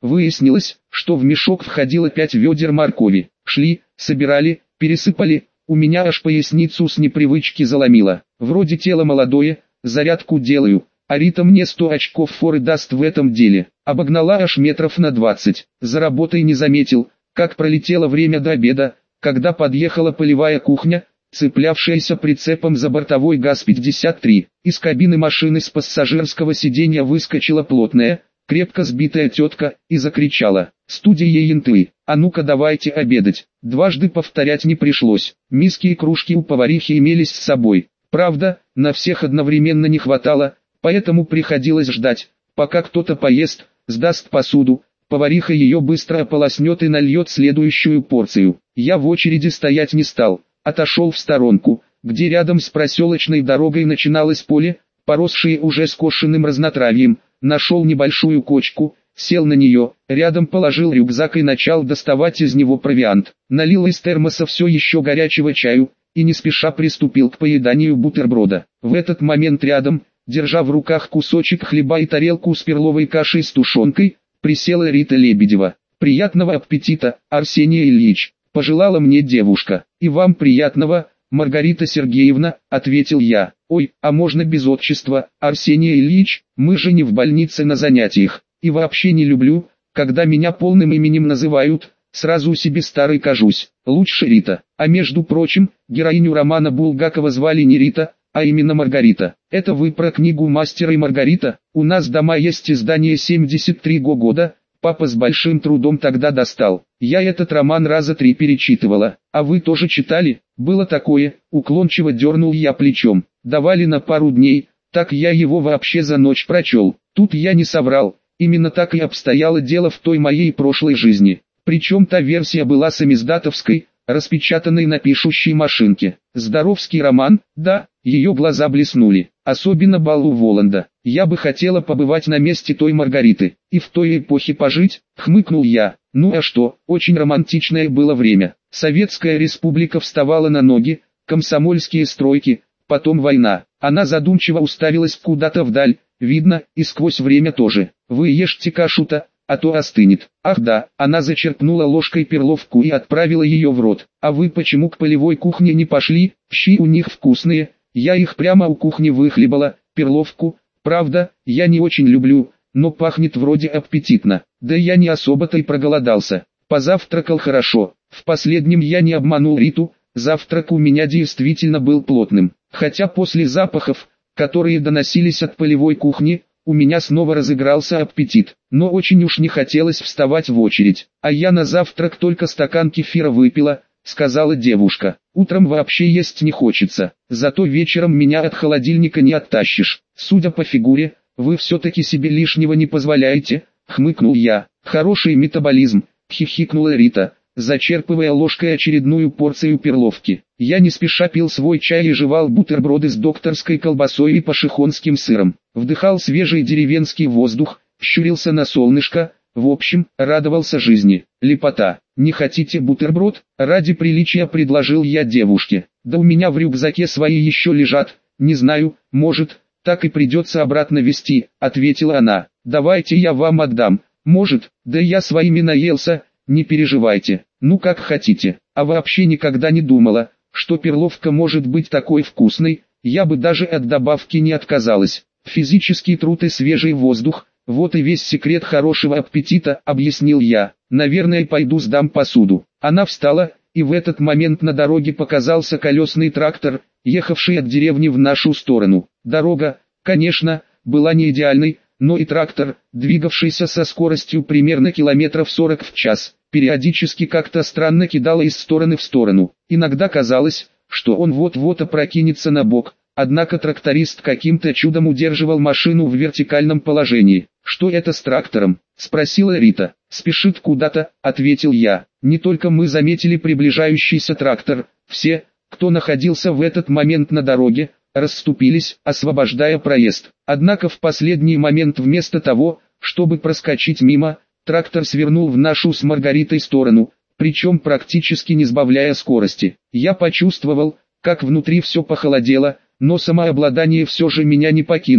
Выяснилось, что в мешок входило 5 ведер моркови. Шли, собирали, пересыпали. У меня аж поясницу с непривычки заломило. Вроде тело молодое, зарядку делаю, а Рита мне 100 очков форы даст в этом деле. Обогнала аж метров на 20. За работой не заметил, как пролетело время до обеда, когда подъехала полевая кухня, цеплявшаяся прицепом за бортовой ГАЗ-53. Из кабины машины с пассажирского сиденья выскочила плотная, крепко сбитая тетка и закричала: «Студия янты, а ну-ка давайте обедать». Дважды повторять не пришлось. Миски и кружки у поварихи имелись с собой. Правда, на всех одновременно не хватало, поэтому приходилось ждать, пока кто-то поест, сдаст посуду. Повариха ее быстро ополоснет и нальет следующую порцию. Я в очереди стоять не стал, отошел в сторонку, где рядом с проселочной дорогой начиналось поле, поросшее уже скошенным разнотравьем. Нашел небольшую кочку, сел на нее, рядом положил рюкзак и начал доставать из него провиант. Налил из термоса все еще горячего чаю, и не спеша приступил к поеданию бутерброда. В этот момент рядом, держа в руках кусочек хлеба и тарелку с перловой кашей с тушенкой, присела Рита Лебедева. «Приятного аппетита, Арсений Ильич», — пожелала мне девушка. «И вам приятного, Маргарита Сергеевна», — ответил я. «Ой, а можно без отчества, Арсений Ильич, мы же не в больнице на занятиях, и вообще не люблю, когда меня полным именем называют, сразу себе старый кажусь, лучше Рита». А между прочим, героиню романа Булгакова звали не Рита, а именно Маргарита. Это вы про книгу «Мастер и Маргарита»? У нас дома есть издание 73 года, папа с большим трудом тогда достал. Я этот роман раза 3 перечитывала. А вы тоже читали? Было такое, уклончиво дернул я плечом. Давали на пару дней, так я его вообще за ночь прочел. Тут я не соврал, именно так и обстояло дело в той моей прошлой жизни. Причем та версия была самиздатовской, распечатанной на пишущей машинке. Здоровский роман, да, ее глаза блеснули. Особенно балу Воланда. Я бы хотела побывать на месте той Маргариты, и в той эпохе пожить, хмыкнул я. Ну а что, очень романтичное было время. Советская республика вставала на ноги, комсомольские стройки, потом война. Она задумчиво уставилась куда-то вдаль, видно, и сквозь время тоже. Вы ешьте кашу-то, а то остынет. Ах да, она зачерпнула ложкой перловку и отправила ее в рот. А вы почему к полевой кухне не пошли? Щи у них вкусные, я их прямо у кухни выхлебала, перловку. Правда, я не очень люблю, но пахнет вроде аппетитно. Да я не особо-то и проголодался. Позавтракал хорошо. В последнем я не обманул Риту, завтрак у меня действительно был плотным. Хотя после запахов, которые доносились от полевой кухни, у меня снова разыгрался аппетит. Но очень уж не хотелось вставать в очередь. А я на завтрак только стакан кефира выпила, сказала девушка. Утром вообще есть не хочется, зато вечером меня от холодильника не оттащишь. Судя по фигуре, вы все-таки себе лишнего не позволяете, хмыкнул я. Хороший метаболизм, хихикнула Рита, зачерпывая ложкой очередную порцию перловки. Я не спеша пил свой чай и жевал бутерброды с докторской колбасой и пашихонским сыром. Вдыхал свежий деревенский воздух, щурился на солнышко, в общем, радовался жизни. Лепота. «Не хотите бутерброд?» Ради приличия предложил я девушке. «Да у меня в рюкзаке свои еще лежат, не знаю, может, так и придется обратно везти», ответила она. «Давайте я вам отдам, может, да я своими наелся, не переживайте, ну как хотите». А вообще никогда не думала, что перловка может быть такой вкусной, я бы даже от добавки не отказалась. Физический труд и свежий воздух, вот и весь секрет хорошего аппетита, объяснил я. Наверное, пойду сдам посуду. Она встала, и в этот момент на дороге показался колесный трактор, ехавший от деревни в нашу сторону. Дорога, конечно, была не идеальной, но и трактор, двигавшийся со скоростью примерно километров 40 в час, периодически как-то странно кидало из стороны в сторону. Иногда казалось, что он вот-вот опрокинется на бок, однако тракторист каким-то чудом удерживал машину в вертикальном положении. «Что это с трактором?» – спросила Рита. «Спешит куда-то», – ответил я. Не только мы заметили приближающийся трактор, все, кто находился в этот момент на дороге, расступились, освобождая проезд. Однако в последний момент вместо того, чтобы проскочить мимо, трактор свернул в нашу с Маргаритой сторону, причем практически не сбавляя скорости. Я почувствовал, как внутри все похолодело, но самообладание все же меня не покинуло.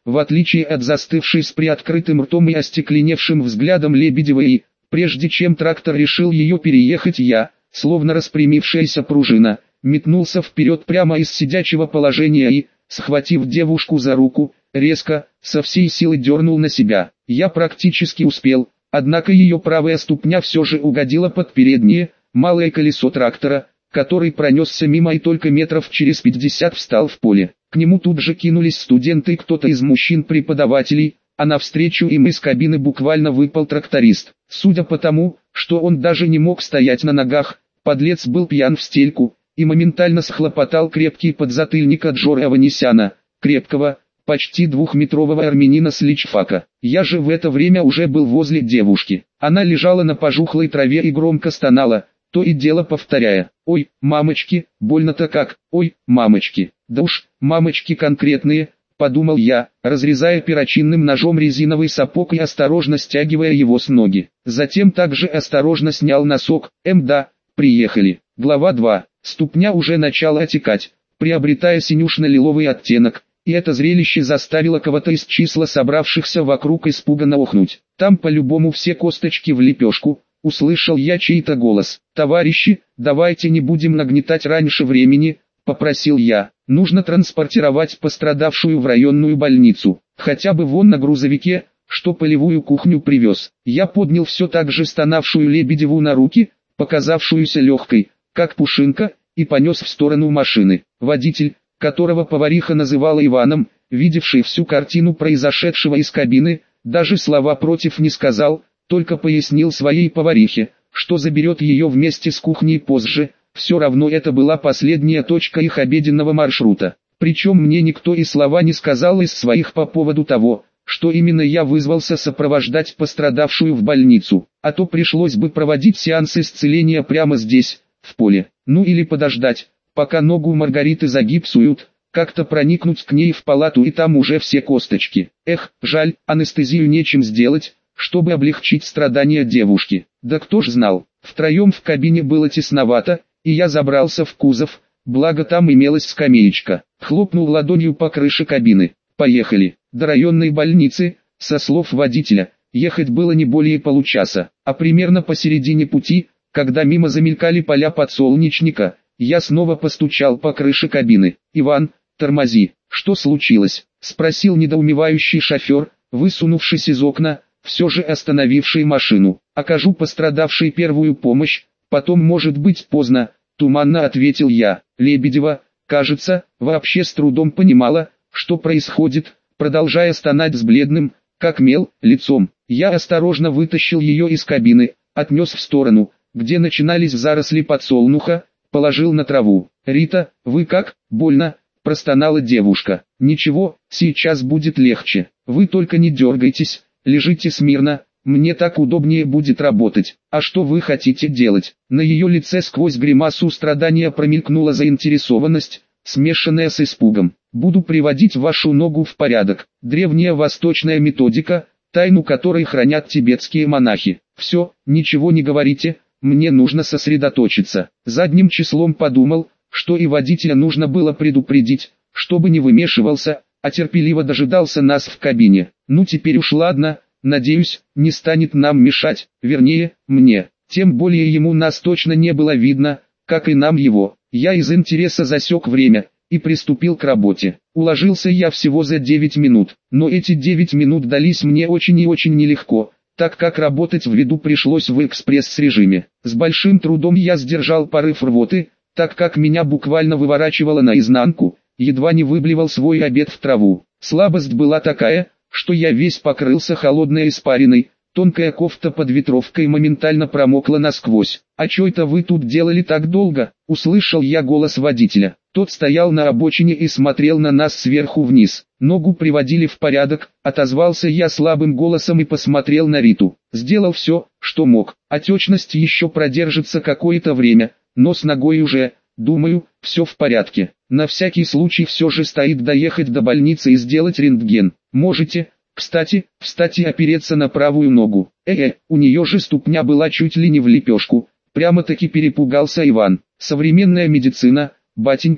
в отличие от застывшей с приоткрытым ртом и остекленевшим взглядом Лебедевой, прежде чем трактор решил ее переехать, я, словно распрямившаяся пружина, метнулся вперед прямо из сидячего положения и, схватив девушку за руку, резко, со всей силы дернул на себя. Я практически успел, однако ее правая ступня все же угодила под переднее, малое колесо трактора, который пронесся мимо и только метров через 50 встал в поле. К нему тут же кинулись студенты и кто-то из мужчин-преподавателей, а навстречу им из кабины буквально выпал тракторист. Судя по тому, что он даже не мог стоять на ногах, подлец был пьян в стельку и моментально схлопотал крепкий подзатыльник от Жоры Аванесяна, крепкого, почти двухметрового армянина с личфака. Я же в это время уже был возле девушки. Она лежала на пожухлой траве и громко стонала, то и дело повторяя: «Ой, мамочки, больно-то как, ой, мамочки». Да уж, мамочки конкретные, подумал я, разрезая перочинным ножом резиновый сапог и осторожно стягивая его с ноги. Затем также осторожно снял носок. Да, приехали. Глава 2. Ступня уже начала отекать, приобретая синюшно-лиловый оттенок, и это зрелище заставило кого-то из числа собравшихся вокруг испуганно охнуть. Там по-любому все косточки в лепешку. Услышал я чей-то голос. «Товарищи, давайте не будем нагнетать раньше времени», — попросил я. «Нужно транспортировать пострадавшую в районную больницу. Хотя бы вон на грузовике, что полевую кухню привез». Я поднял все так же стонавшую Лебедеву на руки, показавшуюся легкой, как пушинка, и понес в сторону машины. Водитель, которого повариха называла Иваном, видевший всю картину произошедшего из кабины, даже слова против не сказал, только пояснил своей поварихе, что заберет ее вместе с кухней позже. Все равно это была последняя точка их обеденного маршрута. Причем мне никто и слова не сказал из своих по поводу того, что именно я вызвался сопровождать пострадавшую в больницу, а то пришлось бы проводить сеанс исцеления прямо здесь, в поле. Ну или подождать, пока ногу Маргариты загипсуют, как-то проникнуть к ней в палату и там уже все косточки. Эх, жаль, анестезию нечем сделать, чтобы облегчить страдания девушки. Да кто ж знал, втроем в кабине было тесновато, и я забрался в кузов, благо там имелась скамеечка. Хлопнул ладонью по крыше кабины. Поехали. До районной больницы, со слов водителя, ехать было не более получаса, а примерно посередине пути, когда мимо замелькали поля подсолнечника, я снова постучал по крыше кабины. «Иван, тормози, что случилось?» — спросил недоумевающий шофер, высунувшись из окна, все же остановивший машину. «Окажу пострадавшей первую помощь, потом может быть поздно», — туманно ответил я. Лебедева, кажется, вообще с трудом понимала, что происходит, продолжая стонать с бледным, как мел, лицом. Я осторожно вытащил ее из кабины, отнес в сторону, где начинались заросли подсолнуха, положил на траву. «Рита, вы как? Больно?» — простонала девушка. «Ничего, сейчас будет легче. Вы только не дергайтесь, лежите смирно, мне так удобнее будет работать. А что вы хотите делать?» На ее лице сквозь гримасу страдания промелькнула заинтересованность, смешанная с испугом. «Буду приводить вашу ногу в порядок. Древняя восточная методика, тайну которой хранят тибетские монахи. Все, ничего не говорите, мне нужно сосредоточиться». Задним числом подумал, что и водителя нужно было предупредить, чтобы не вымешивался, а терпеливо дожидался нас в кабине. Ну теперь уж ладно, надеюсь, не станет нам мешать, вернее, мне. Тем более ему нас точно не было видно, как и нам его. Я из интереса засек время и приступил к работе. Уложился я всего за 9 минут, но эти 9 минут дались мне очень и очень нелегко, так как работать в виду пришлось в экспресс-режиме. С большим трудом я сдержал порыв рвоты, так как меня буквально выворачивало наизнанку, едва не выблевал свой обед в траву. Слабость была такая, что я весь покрылся холодной испариной, тонкая кофта под ветровкой моментально промокла насквозь. «А чё это вы тут делали так долго?» — услышал я голос водителя. Тот стоял на обочине и смотрел на нас сверху вниз. «Ногу приводили в порядок», — отозвался я слабым голосом и посмотрел на Риту. «Сделал все, что мог. Отечность еще продержится какое-то время, но с ногой уже, думаю, все в порядке. На всякий случай все же стоит доехать до больницы и сделать рентген. Можете, кстати, опереться на правую ногу». У нее же ступня была чуть ли не в лепешку. Прямо-таки перепугался Иван. «Современная медицина, батенька»,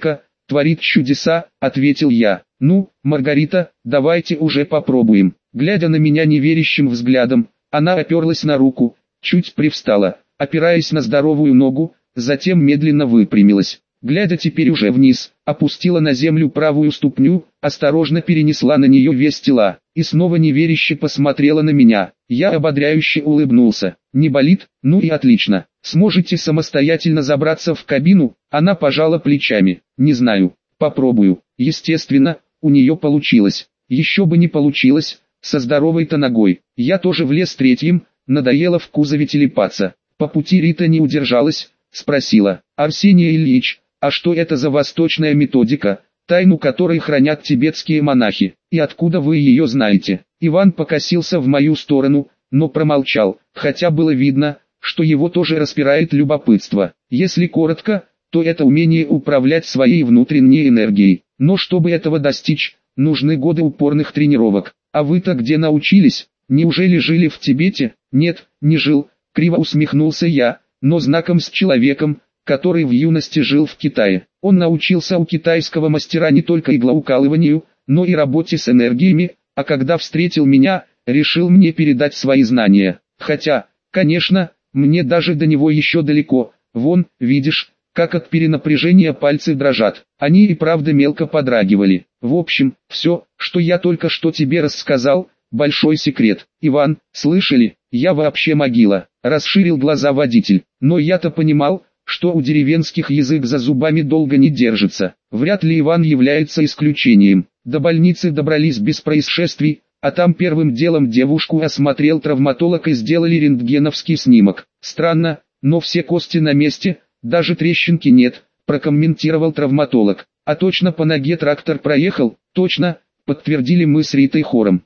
творит чудеса», — ответил я. «Ну, Маргарита, давайте уже попробуем». Глядя на меня неверящим взглядом, она оперлась на руку, чуть привстала, опираясь на здоровую ногу, затем медленно выпрямилась. Глядя теперь уже вниз, опустила на землю правую ступню, осторожно перенесла на нее вес тела, и снова неверяще посмотрела на меня. Я ободряюще улыбнулся. «Не болит? Ну и отлично. Сможете самостоятельно забраться в кабину?» Она пожала плечами. «Не знаю. Попробую». Естественно, у нее получилось. Еще бы не получилось, со здоровой-то ногой. Я тоже влез третьим, надоело в кузове телепаться. По пути Рита не удержалась, спросила: «Арсений Ильич, а что это за восточная методика, тайну которой хранят тибетские монахи, и откуда вы ее знаете?» Иван покосился в мою сторону, но промолчал, хотя было видно, что его тоже распирает любопытство. Если коротко, то это умение управлять своей внутренней энергией. Но чтобы этого достичь, нужны годы упорных тренировок. А вы-то где научились? Неужели жили в Тибете? Нет, не жил, криво усмехнулся я, но знаком с человеком, который в юности жил в Китае. Он научился у китайского мастера не только иглоукалыванию, но и работе с энергиями, а когда встретил меня, решил мне передать свои знания. Хотя, конечно, мне даже до него еще далеко. Вон, видишь, как от перенапряжения пальцы дрожат. Они и правда мелко подрагивали. В общем, все, что я только что тебе рассказал, большой секрет. Иван, слышали, я вообще могила. Расширил глаза водитель. Но я-то понимал, что у деревенских язык за зубами долго не держится. Вряд ли Иван является исключением. До больницы добрались без происшествий, а там первым делом девушку осмотрел травматолог и сделали рентгеновский снимок. Странно, но все кости на месте, даже трещинки нет, прокомментировал травматолог. А точно по ноге трактор проехал? Точно, подтвердили мы с Ритой хором.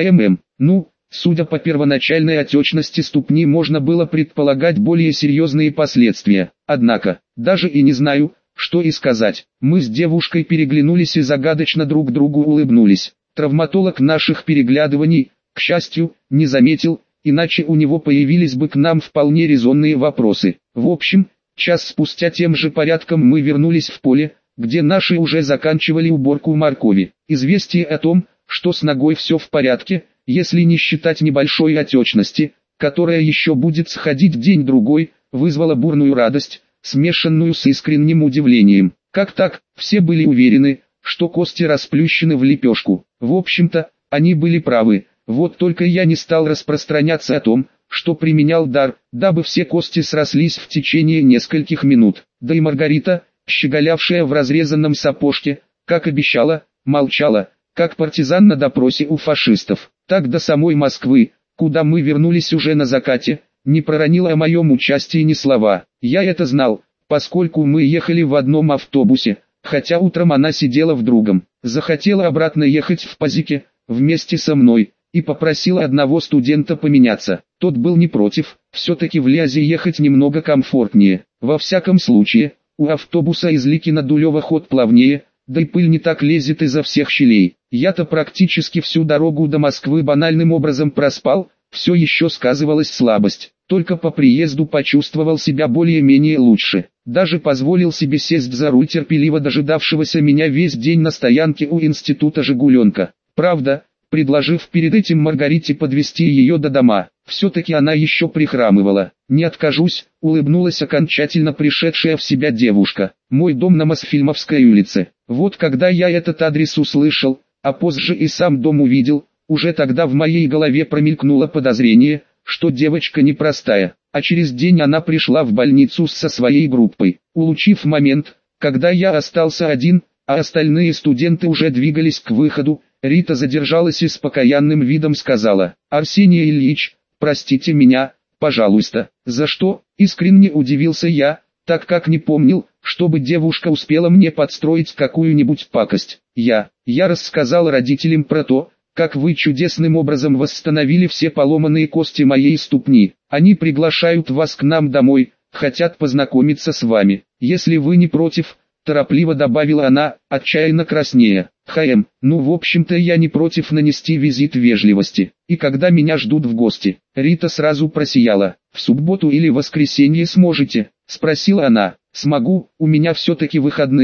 Ну, судя по первоначальной отечности ступни, можно было предполагать более серьезные последствия. Однако, даже и не знаю, что и сказать. Мы с девушкой переглянулись и загадочно друг другу улыбнулись. Травматолог наших переглядываний, к счастью, не заметил, иначе у него появились бы к нам вполне резонные вопросы. В общем, час спустя тем же порядком мы вернулись в поле, где наши уже заканчивали уборку моркови. Известие о том, что с ногой все в порядке, если не считать небольшой отечности, которая еще будет сходить день-другой, вызвало бурную радость, смешанную с искренним удивлением. Как так? Все были уверены, что кости расплющены в лепешку. В общем-то, они были правы. Вот только я не стал распространяться о том, что применял дар, дабы все кости срослись в течение нескольких минут. Да и Маргарита, щеголявшая в разрезанном сапожке, как обещала, молчала, как партизан на допросе у фашистов. Так до самой Москвы, куда мы вернулись уже на закате, не проронила о моем участии ни слова. Я это знал, поскольку мы ехали в одном автобусе, хотя утром она сидела в другом. Захотела обратно ехать в Пазике, вместе со мной, и попросила одного студента поменяться. Тот был не против, все-таки в Лязе ехать немного комфортнее. Во всяком случае, у автобуса из Ликино-Дулево ход плавнее, да и пыль не так лезет изо всех щелей. Я-то практически всю дорогу до Москвы банальным образом проспал, все еще сказывалась слабость. Только по приезду почувствовал себя более-менее лучше. Даже позволил себе сесть за руль терпеливо дожидавшегося меня весь день на стоянке у института «Жигуленка». Правда, предложив перед этим Маргарите подвезти ее до дома, все-таки она еще прихрамывала. «Не откажусь», — улыбнулась окончательно пришедшая в себя девушка. «Мой дом на Мосфильмовской улице». Вот когда я этот адрес услышал, а позже и сам дом увидел, уже тогда в моей голове промелькнуло подозрение, что девочка непростая, а через день она пришла в больницу со своей группой. Улучив момент, когда я остался один, а остальные студенты уже двигались к выходу, Рита задержалась и с покаянным видом сказала: «Арсений Ильич, простите меня, пожалуйста». «За что?» — искренне удивился я, так как не помнил, чтобы девушка успела мне подстроить какую-нибудь пакость. Я рассказал родителям про то, как вы чудесным образом восстановили все поломанные кости моей ступни. Они приглашают вас к нам домой, хотят познакомиться с вами. Если вы не против, торопливо добавила она, отчаянно краснея. Ну в общем-то я не против нанести визит вежливости. И когда меня ждут в гости? Рита сразу просияла. В субботу или воскресенье сможете? Спросила она. Смогу, у меня все-таки выходные,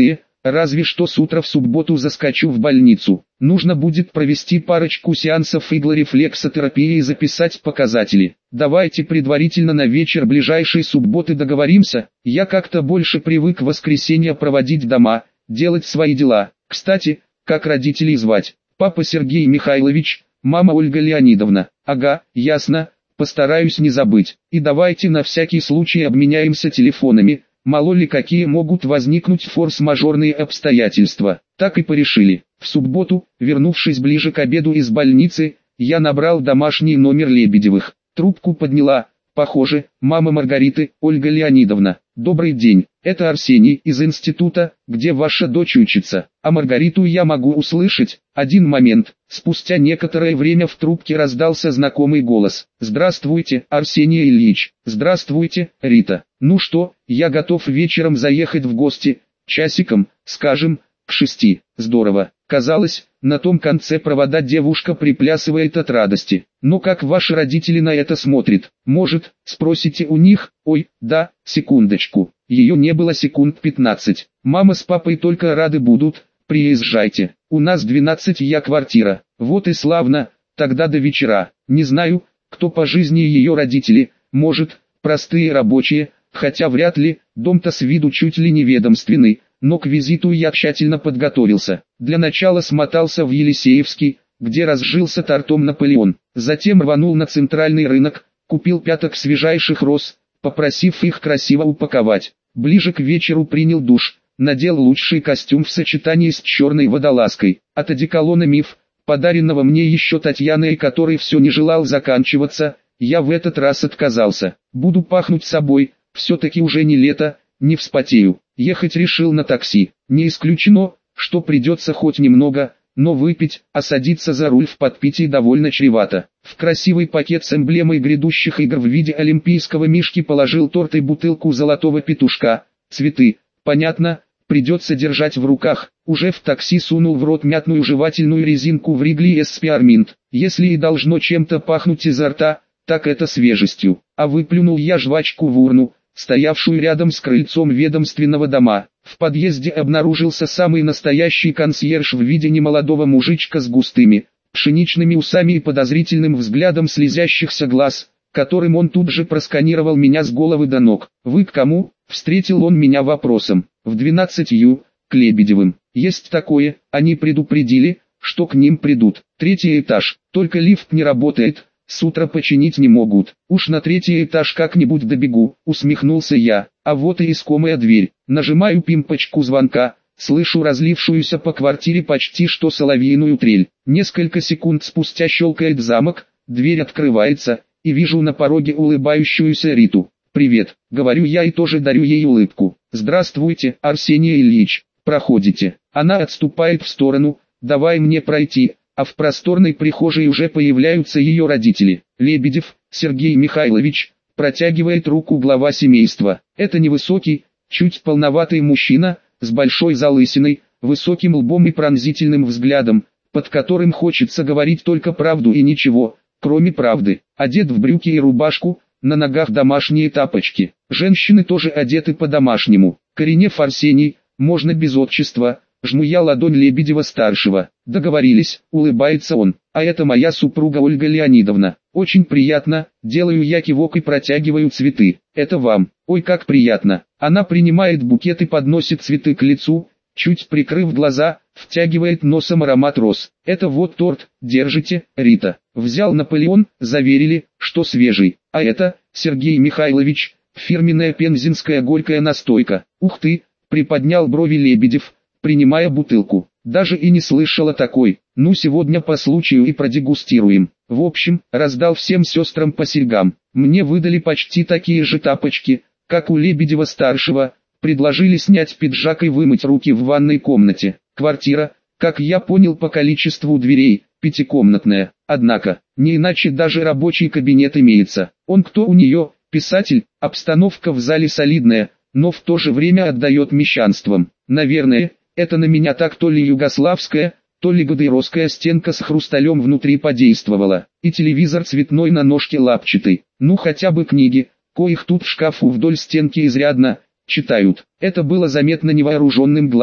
разве что с утра в субботу заскочу в больницу. Нужно будет провести парочку сеансов иглорефлексотерапии и записать показатели. Давайте предварительно на вечер ближайшей субботы договоримся. Я как-то больше привык в воскресенье проводить дома, делать свои дела. Кстати, как родителей звать? Папа Сергей Михайлович, мама Ольга Леонидовна. Ага, ясно, постараюсь не забыть. И давайте на всякий случай обменяемся телефонами. Мало ли какие могут возникнуть форс-мажорные обстоятельства. Так и порешили. В субботу, вернувшись ближе к обеду из больницы, я набрал домашний номер Лебедевых. Трубку подняла, похоже, мама Маргариты, Ольга Леонидовна. Добрый день, это Арсений из института, где ваша дочь учится. А Маргариту я могу услышать. Один момент. Спустя некоторое время в трубке раздался знакомый голос. Здравствуйте, Арсений Ильич. Здравствуйте, Рита. Ну что, я готов вечером заехать в гости. Часиком, скажем, к 6. Здорово. Казалось, на том конце провода девушка приплясывает от радости. Но как ваши родители на это смотрят? Может, спросите у них? Ой, да, секундочку. Ее не было секунд 15. Мама с папой только рады будут. Приезжайте. У нас 12-я квартира. Вот и славно. Тогда до вечера. Не знаю, кто по жизни ее родители. Может, простые рабочие, хотя вряд ли. Дом-то с виду чуть ли не ведомственный. Но к визиту я тщательно подготовился. Для начала смотался в Елисеевский, где разжился тортом Наполеон. Затем рванул на центральный рынок, купил пяток свежайших роз, попросив их красиво упаковать. Ближе к вечеру принял душ, надел лучший костюм в сочетании с черной водолазкой. От одеколона «Миф», подаренного мне еще Татьяной, который все не желал заканчиваться, я в этот раз отказался. Буду пахнуть собой, все-таки уже не лето, не вспотею. Ехать решил на такси. Не исключено, что придется хоть немного, но выпить, а садиться за руль в подпитии довольно чревато. В красивый пакет с эмблемой грядущих игр в виде олимпийского мишки положил торт и бутылку золотого петушка, цветы. Понятно, придется держать в руках. Уже в такси сунул в рот мятную жевательную резинку Вригли Спиарминт. Если и должно чем-то пахнуть изо рта, так это свежестью. А выплюнул я жвачку в урну, стоявшую рядом с крыльцом ведомственного дома. В подъезде обнаружился самый настоящий консьерж в виде немолодого мужичка с густыми, пшеничными усами и подозрительным взглядом слезящихся глаз, которым он тут же просканировал меня с головы до ног. «Вы к кому?» — встретил он меня вопросом. «В 12-ю, к Лебедевым. Есть такое, они предупредили, что к ним придут. 3-й этаж, только лифт не работает». С утра починить не могут. Уж на 3-й этаж как-нибудь добегу, усмехнулся я. А вот и искомая дверь. Нажимаю пимпочку звонка, слышу разлившуюся по квартире почти что соловьиную трель. Несколько секунд спустя щелкает замок, дверь открывается, и вижу на пороге улыбающуюся Риту. «Привет», — говорю я и тоже дарю ей улыбку. «Здравствуйте, Арсений Ильич, проходите». Она отступает в сторону, давай мне пройти. А в просторной прихожей уже появляются ее родители. Лебедев, Сергей Михайлович, протягивает руку глава семейства. Это невысокий, чуть полноватый мужчина, с большой залысиной, высоким лбом и пронзительным взглядом, под которым хочется говорить только правду и ничего, кроме правды. Одет в брюки и рубашку, на ногах домашние тапочки. Женщины тоже одеты по-домашнему. Коренев Арсений, можно без отчества. Жму я ладонь Лебедева-старшего. Договорились, улыбается он. А это моя супруга Ольга Леонидовна. Очень приятно, делаю я кивок и протягиваю цветы. Это вам. Ой, как приятно. Она принимает букет и подносит цветы к лицу, чуть прикрыв глаза, втягивает носом аромат роз. Это вот торт, держите, Рита. Взял Наполеон, заверили, что свежий. А это, Сергей Михайлович, фирменная пензенская горькая настойка. Ух ты, приподнял брови Лебедев, принимая бутылку. Даже и не слышала такой. Ну сегодня по случаю и продегустируем. В общем, раздал всем сестрам по серьгам. Мне выдали почти такие же тапочки, как у Лебедева-старшего. Предложили снять пиджак и вымыть руки в ванной комнате. Квартира, как я понял по количеству дверей, 5-комнатная. Однако, не иначе даже рабочий кабинет имеется. Он кто у нее? Писатель. Обстановка в зале солидная, но в то же время отдает мещанством. Наверное, это на меня так то ли югославская, то ли гадейровская стенка с хрусталем внутри подействовала. И телевизор цветной на ножке лапчатый. Ну хотя бы книги, коих тут в шкафу вдоль стенки изрядно, читают. Это было заметно невооруженным глазом.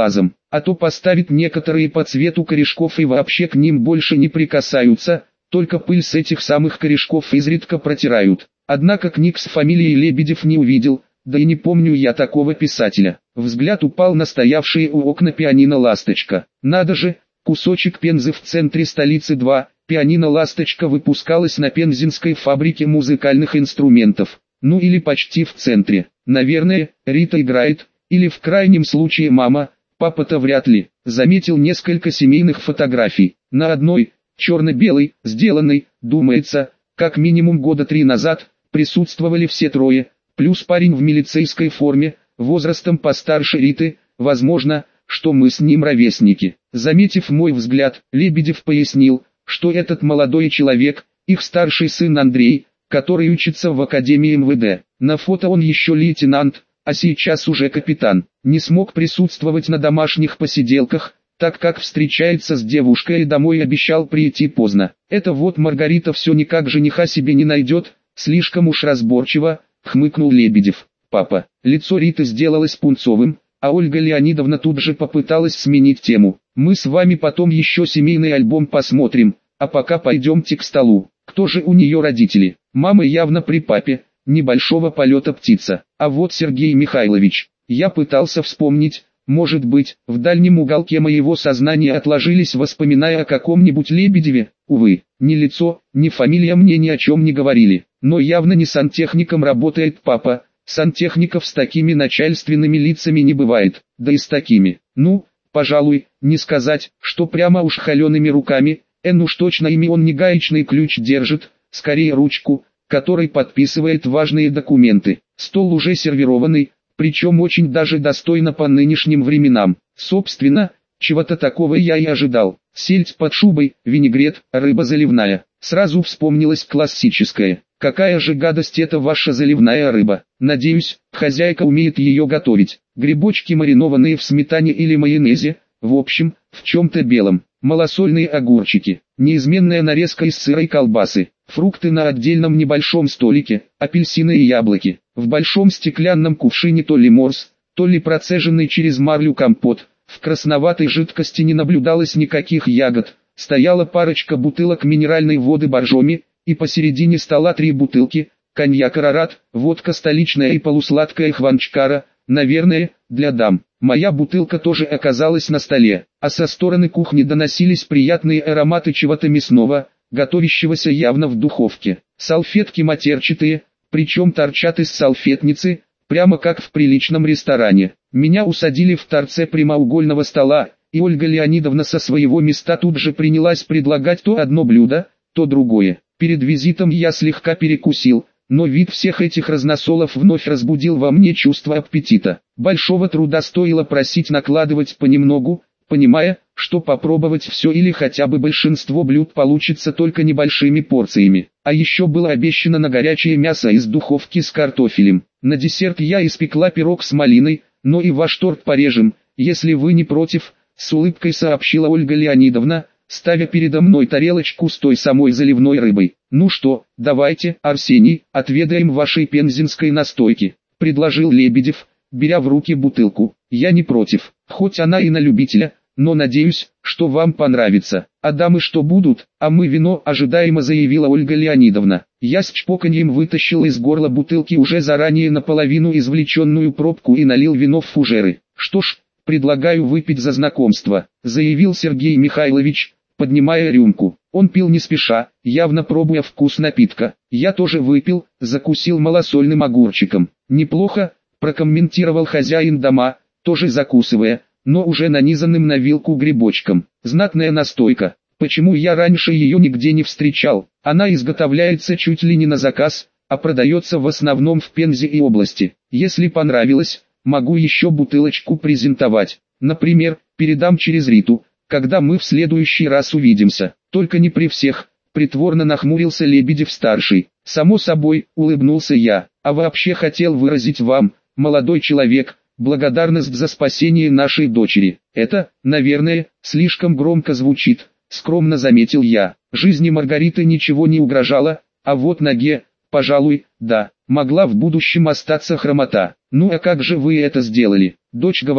а то поставит некоторые по цвету корешков и вообще к ним больше не прикасаются, только пыль с этих самых корешков изредка протирают. Однако книг с фамилией Лебедев не увидел, да и не помню я такого писателя. Взгляд упал на стоявшие у окна пианино «Ласточка». Надо же, кусочек Пензы в центре столицы 2, пианино «Ласточка» выпускалось на Пензенской фабрике музыкальных инструментов. Ну или почти в центре. Наверное, Рита играет, или в крайнем случае мама, папа-то вряд ли. Заметил несколько семейных фотографий. На одной, черно-белой, сделанной, думается, как минимум года 3 назад, присутствовали все трое, плюс парень в милицейской форме, возрастом постарше Риты, возможно, что мы с ним ровесники. Заметив мой взгляд, Лебедев пояснил, что этот молодой человек, их старший сын Андрей, который учится в Академии МВД. На фото он еще лейтенант, а сейчас уже капитан. Не смог присутствовать на домашних посиделках, так как встречается с девушкой и домой обещал прийти поздно. Это вот Маргарита все никак жениха себе не найдет, слишком уж разборчиво, хмыкнул Лебедев. Папа, лицо Риты сделалось пунцовым, а Ольга Леонидовна тут же попыталась сменить тему. Мы с вами потом еще семейный альбом посмотрим, а пока пойдемте к столу. Кто же у нее родители? Мама явно при папе, небольшого полета птица. А вот Сергей Михайлович. Я пытался вспомнить, может быть, в дальнем уголке моего сознания отложились воспоминания о каком-нибудь Лебедеве. Увы, ни лицо, ни фамилия мне ни о чем не говорили. Но явно не сантехником работает папа. Сантехников с такими начальственными лицами не бывает, да и с такими. Ну, пожалуй, не сказать, что прямо уж холеными руками, уж точно ими он не гаечный ключ держит, скорее ручку, которой подписывает важные документы. Стол уже сервированный, причем очень даже достойно по нынешним временам. Собственно, чего-то такого я и ожидал. Сельдь под шубой, винегрет, рыба заливная. Сразу вспомнилось классическое. Какая же гадость это ваша заливная рыба. Надеюсь, хозяйка умеет ее готовить. Грибочки маринованные в сметане или майонезе, в общем, в чем-то белом. Малосольные огурчики, неизменная нарезка из сыра и колбасы, фрукты на отдельном небольшом столике, апельсины и яблоки. В большом стеклянном кувшине то ли морс, то ли процеженный через марлю компот. В красноватой жидкости не наблюдалось никаких ягод. Стояла парочка бутылок минеральной воды боржоми, и посередине стола 3 бутылки, коньяк Арарат, водка столичная и полусладкая Хванчкара, наверное, для дам. Моя бутылка тоже оказалась на столе, а со стороны кухни доносились приятные ароматы чего-то мясного, готовящегося явно в духовке. Салфетки матерчатые, причем торчат из салфетницы, прямо как в приличном ресторане. Меня усадили в торце прямоугольного стола, и Ольга Леонидовна со своего места тут же принялась предлагать то одно блюдо, то другое. Перед визитом я слегка перекусил, но вид всех этих разносолов вновь разбудил во мне чувство аппетита. Большого труда стоило просить накладывать понемногу, понимая, что попробовать все или хотя бы большинство блюд получится только небольшими порциями. А еще было обещано на горячее мясо из духовки с картофелем. На десерт я испекла пирог с малиной, но и ваш торт порежем, если вы не против, с улыбкой сообщила Ольга Леонидовна, ставя передо мной тарелочку с той самой заливной рыбой. «Ну что, давайте, Арсений, отведаем вашей пензенской настойки», — предложил Лебедев, беря в руки бутылку. «Я не против, хоть она и на любителя, но надеюсь, что вам понравится. А дамы что будут, а мы вино», — ожидаемо заявила Ольга Леонидовна. Я с чпоканьем вытащил из горла бутылки уже заранее наполовину извлеченную пробку и налил вино в фужеры. «Что ж, предлагаю выпить за знакомство», — заявил Сергей Михайлович, поднимая рюмку. Он пил не спеша, явно пробуя вкус напитка. Я тоже выпил, закусил малосольным огурчиком. «Неплохо», — прокомментировал хозяин дома, тоже закусывая, но уже нанизанным на вилку грибочком. «Знатная настойка. Почему я раньше ее нигде не встречал? Она изготовляется чуть ли не на заказ, а продается в основном в Пензе и области. Если понравилось, могу еще бутылочку презентовать. Например, передам через Риту, когда мы в следующий раз увидимся. Только не при всех», — притворно нахмурился Лебедев-старший. «Само собой», — улыбнулся я, — «а вообще хотел выразить вам, молодой человек, благодарность за спасение нашей дочери. Это, наверное, слишком громко звучит», — скромно заметил я. «Жизни Маргариты ничего не угрожало, а вот ноге, пожалуй, да, могла в будущем остаться хромота». «Ну а как же вы это сделали?» «Дочь говорит,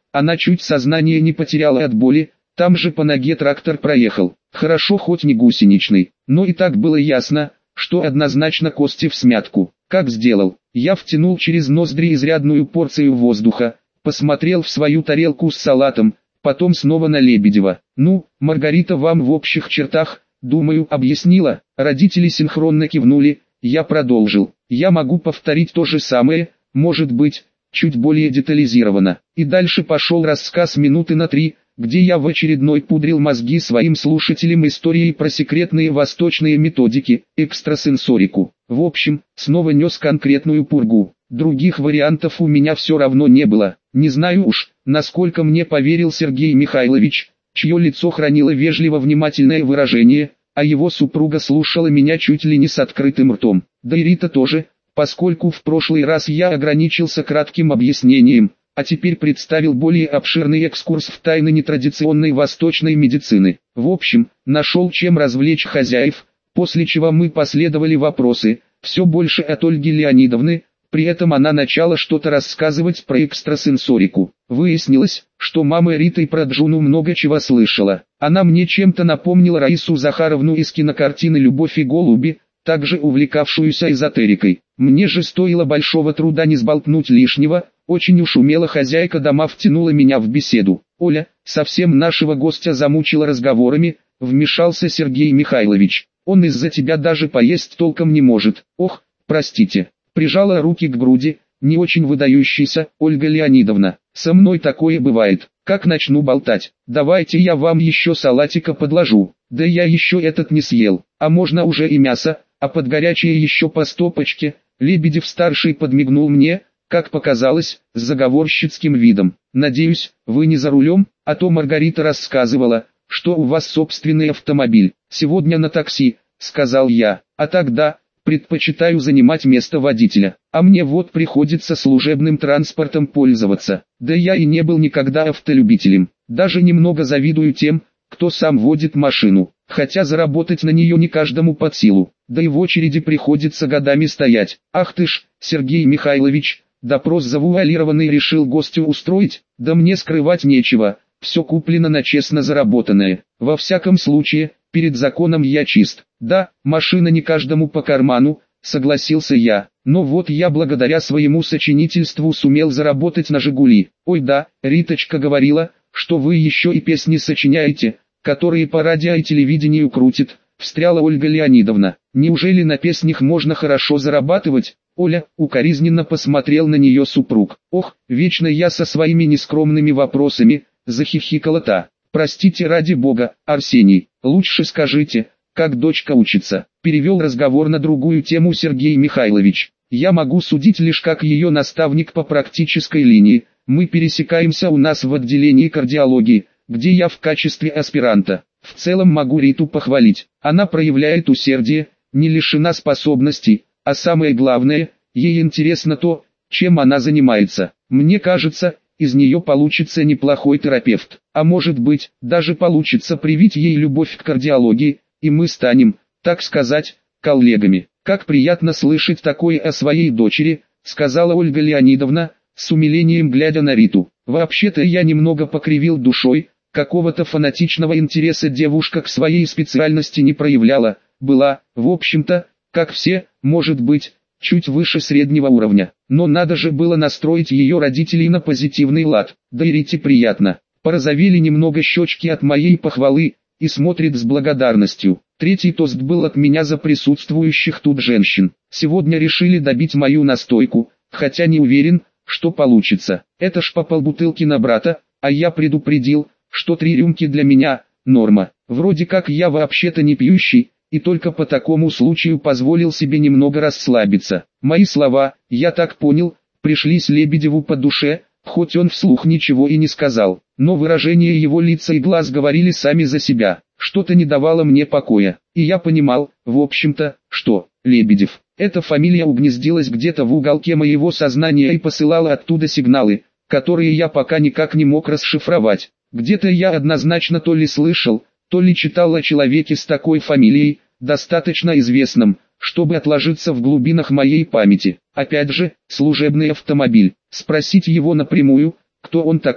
она чуть сознание не потеряла от боли, там же по ноге трактор проехал. Хорошо хоть не гусеничный, но и так было ясно, что однозначно кости всмятку. Как сделал? Я втянул через ноздри изрядную порцию воздуха, посмотрел в свою тарелку с салатом, потом снова на Лебедева. Ну, Маргарита вам в общих чертах, думаю, объяснила. Родители синхронно кивнули, я продолжил. Я могу повторить то же самое, может быть, чуть более детализированно. И дальше пошел рассказ минуты на 3, где я в очередной пудрил мозги своим слушателям историей про секретные восточные методики, экстрасенсорику. В общем, снова нес конкретную пургу. Других вариантов у меня все равно не было. Не знаю уж, насколько мне поверил Сергей Михайлович, чье лицо хранило вежливо-внимательное выражение, а его супруга слушала меня чуть ли не с открытым ртом. Да и Рита тоже, поскольку в прошлый раз я ограничился кратким объяснением, а теперь представил более обширный экскурс в тайны нетрадиционной восточной медицины. В общем, нашел чем развлечь хозяев, после чего мы последовали вопросы, все больше от Ольги Леонидовны, при этом она начала что-то рассказывать про экстрасенсорику. Выяснилось, что мама Риты про Джуну много чего слышала. Она мне чем-то напомнила Раису Захаровну из кинокартины «Любовь и голуби», также увлекавшуюся эзотерикой. Мне же стоило большого труда не сболтнуть лишнего, очень уж умело хозяйка дома втянула меня в беседу. «Оля, совсем нашего гостя замучила разговорами», вмешался Сергей Михайлович. «Он из-за тебя даже поесть толком не может». «Ох, простите». Прижала руки к груди, не очень выдающийся, Ольга Леонидовна. «Со мной такое бывает, как начну болтать. Давайте я вам еще салатика подложу. Да я еще этот не съел, а можно уже и мясо, а под горячее еще по стопочке». Лебедев-старший подмигнул мне, как показалось, с заговорщицким видом. «Надеюсь, вы не за рулем, а то Маргарита рассказывала, что у вас собственный автомобиль. Сегодня на такси», — сказал я. «А тогда предпочитаю занимать место водителя, а мне вот приходится служебным транспортом пользоваться. Да я и не был никогда автолюбителем, даже немного завидую тем, кто сам водит машину, хотя заработать на нее не каждому под силу, да и в очереди приходится годами стоять». «Ах ты ж, Сергей Михайлович, допрос завуалированный решил гостю устроить? Да мне скрывать нечего, все куплено на честно заработанное. Во всяком случае, перед законом я чист». «Да, машина не каждому по карману», согласился я, «но вот я благодаря своему сочинительству сумел заработать на «Жигули». «Ой да, Риточка говорила, что вы еще и песни сочиняете, которые по радио и телевидению крутит», встряла Ольга Леонидовна. «Неужели на песнях можно хорошо зарабатывать?» «Оля», укоризненно посмотрел на нее супруг. «Ох, вечно я со своими нескромными вопросами», захихикала та. «Простите ради бога, Арсений, лучше скажите, как дочка учится?» Перевел разговор на другую тему Сергей Михайлович. «Я могу судить лишь как ее наставник по практической линии. Мы пересекаемся у нас в отделении кардиологии, где я в качестве аспиранта. В целом могу Риту похвалить. Она проявляет усердие, не лишена способностей, а самое главное, ей интересно то, чем она занимается. Мне кажется, из нее получится неплохой терапевт. А может быть, даже получится привить ей любовь к кардиологии, и мы станем, так сказать, коллегами». «Как приятно слышать такое о своей дочери», сказала Ольга Леонидовна, с умилением глядя на Риту. «Вообще-то я немного покривил душой, какого-то фанатичного интереса девушка к своей специальности не проявляла, была, в общем-то, как все, может быть, чуть выше среднего уровня. Но надо же было настроить ее родителей на позитивный лад, да и Рите приятно. Порозовели немного щечки от моей похвалы, и смотрит с благодарностью». Третий тост был от меня за присутствующих тут женщин. Сегодня решили добить мою настойку, хотя не уверен, что получится. Это ж по полбутылки на брата, а я предупредил, что 3 рюмки для меня – норма. Вроде как я вообще-то не пьющий, и только по такому случаю позволил себе немного расслабиться. Мои слова, я так понял, пришлись Лебедеву по душе, хоть он вслух ничего и не сказал. Но выражение его лица и глаз говорили сами за себя. Что-то не давало мне покоя, и я понимал, в общем-то, что Лебедев. Эта фамилия угнездилась где-то в уголке моего сознания и посылала оттуда сигналы, которые я пока никак не мог расшифровать. Где-то я однозначно то ли слышал, то ли читал о человеке с такой фамилией, достаточно известном, чтобы отложиться в глубинах моей памяти. Опять же, служебный автомобиль. Спросить его напрямую, кто он такой,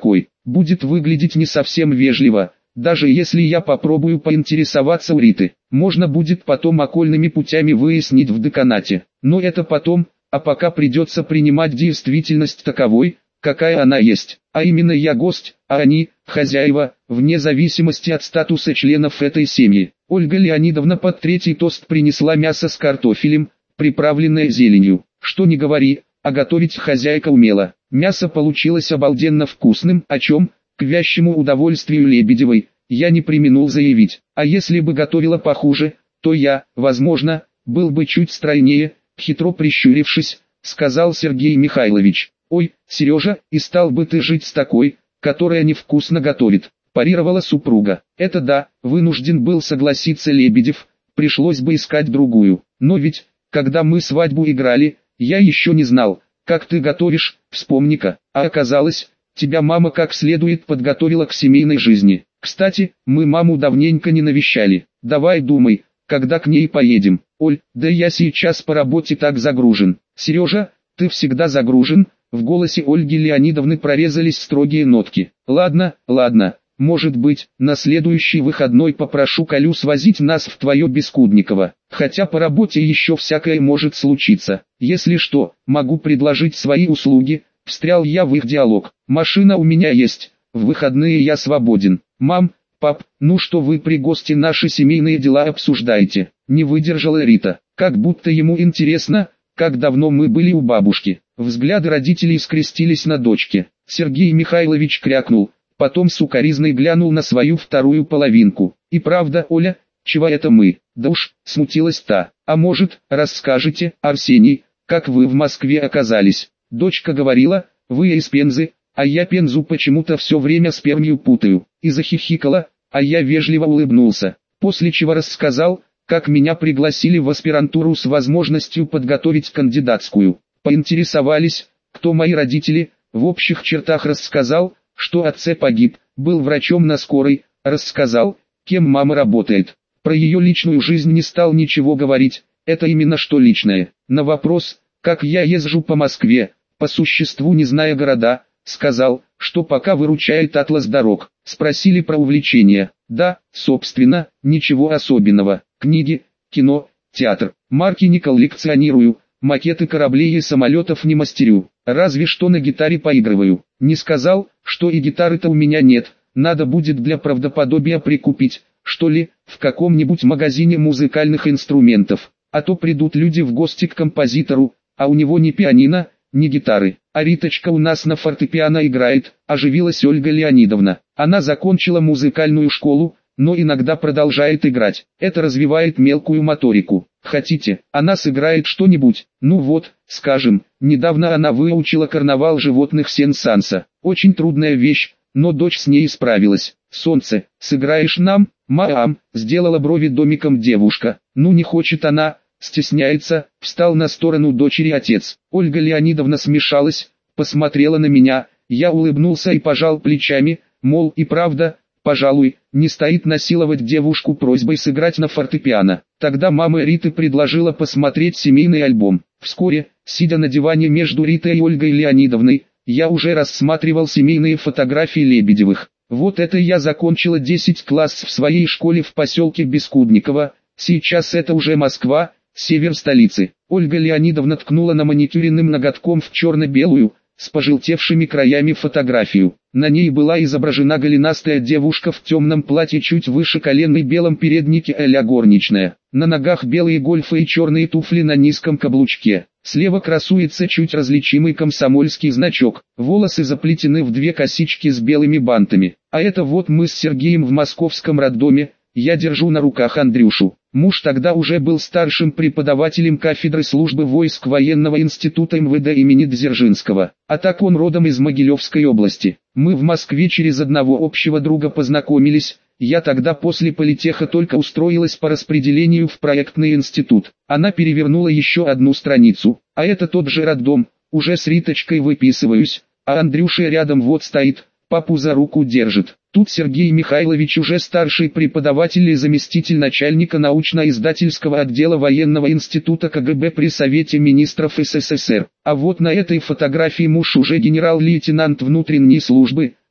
будет выглядеть не совсем вежливо, даже если я попробую поинтересоваться у Риты. Можно будет потом окольными путями выяснить в деканате. Но это потом, а пока придется принимать действительность таковой, какая она есть. А именно я гость, а они – хозяева, вне зависимости от статуса членов этой семьи. Ольга Леонидовна под третий тост принесла мясо с картофелем, приправленное зеленью. Что ни говори, а готовить хозяйка умела. Мясо получилось обалденно вкусным, о чем, к вящему удовольствию Лебедевой, я не преминул заявить. А если бы готовила похуже, то я, возможно, был бы чуть стройнее, хитро прищурившись, сказал Сергей Михайлович. «Ой, Сережа, и стал бы ты жить с такой, которая невкусно готовит», парировала супруга. «Это да, вынужден был согласиться Лебедев, пришлось бы искать другую. Но ведь, когда мы свадьбу играли, я еще не знал, как ты готовишь, вспомни-ка, а оказалось, тебя мама как следует подготовила к семейной жизни. Кстати, мы маму давненько не навещали, давай думай, когда к ней поедем». «Оль, да я сейчас по работе так загружен». «Сережа, ты всегда загружен», в голосе Ольги Леонидовны прорезались строгие нотки. «Ладно, ладно, может быть, на следующий выходной попрошу Колю свозить нас в твое Бескудниково, хотя по работе еще всякое может случиться. Если что, могу предложить свои услуги», встрял я в их диалог. «Машина у меня есть, в выходные я свободен». «Мам, пап, ну что вы при гости наши семейные дела обсуждаете?» Не выдержала Рита. Как будто ему интересно, как давно мы были у бабушки. Взгляды родителей скрестились на дочке. Сергей Михайлович крякнул, потом сукоризной глянул на свою вторую половинку. «И правда, Оля, чего это мы?» «Да уж», смутилась та. «А может, расскажете, Арсений, как вы в Москве оказались?» Дочка говорила, «Вы из Пензы, а я Пензу почему-то все время с Пермью путаю». И захихикала, а я вежливо улыбнулся. После чего рассказал, как меня пригласили в аспирантуру с возможностью подготовить кандидатскую. Поинтересовались, кто мои родители, в общих чертах рассказал, что отец погиб, был врачом на скорой, рассказал, кем мама работает. Про ее личную жизнь не стал ничего говорить, это именно что личное. На вопрос, как я езжу по Москве, по существу не зная города, сказал, что пока выручает атлас дорог. Спросили про увлечения. Да, собственно, ничего особенного. Книги, кино, театр. Марки не коллекционирую, макеты кораблей и самолетов не мастерю. Разве что на гитаре поигрываю. Не сказал, что и гитары-то у меня нет. Надо будет для правдоподобия прикупить, что ли, в каком-нибудь магазине музыкальных инструментов. А то придут люди в гости к композитору, а у него ни пианино, ни гитары. А Риточка у нас на фортепиано играет, оживилась Ольга Леонидовна. Она закончила музыкальную школу, но иногда продолжает играть. Это развивает мелкую моторику. Хотите, она сыграет что-нибудь? Ну вот, скажем, недавно она выучила карнавал животных Сен-Санса. Очень трудная вещь, но дочь с ней справилась. «Солнце, сыграешь нам?» «Мам», сделала брови домиком девушка. «Ну не хочет она». Стесняется, встал на сторону дочери отец. Ольга Леонидовна смешалась, посмотрела на меня, я улыбнулся и пожал плечами, мол и правда, пожалуй, не стоит насиловать девушку просьбой сыграть на фортепиано. Тогда мама Риты предложила посмотреть семейный альбом. Вскоре, сидя на диване между Ритой и Ольгой Леонидовной, я уже рассматривал семейные фотографии Лебедевых. Вот это я закончила 10 класс в своей школе в поселке Бескудниково, сейчас это уже Москва, север столицы. Ольга Леонидовна ткнула на маникюренным ноготком в черно-белую, с пожелтевшими краями фотографию. На ней была изображена голенастая девушка в темном платье чуть выше колен и белом переднике а-ля горничная. На ногах белые гольфы и черные туфли на низком каблучке. Слева красуется чуть различимый комсомольский значок. Волосы заплетены в две косички с белыми бантами. А это вот мы с Сергеем в московском роддоме. Я держу на руках Андрюшу. Муж тогда уже был старшим преподавателем кафедры службы войск военного института МВД имени Дзержинского. А так он родом из Могилевской области. Мы в Москве через одного общего друга познакомились. Я тогда после политеха только устроилась по распределению в проектный институт. Она перевернула еще одну страницу. А это тот же роддом. Уже с Риточкой выписываюсь. А Андрюша рядом вот стоит, папу за руку держит. Тут Сергей Михайлович уже старший преподаватель и заместитель начальника научно-издательского отдела военного института КГБ при Совете министров СССР. А вот на этой фотографии муж уже генерал-лейтенант внутренней службы,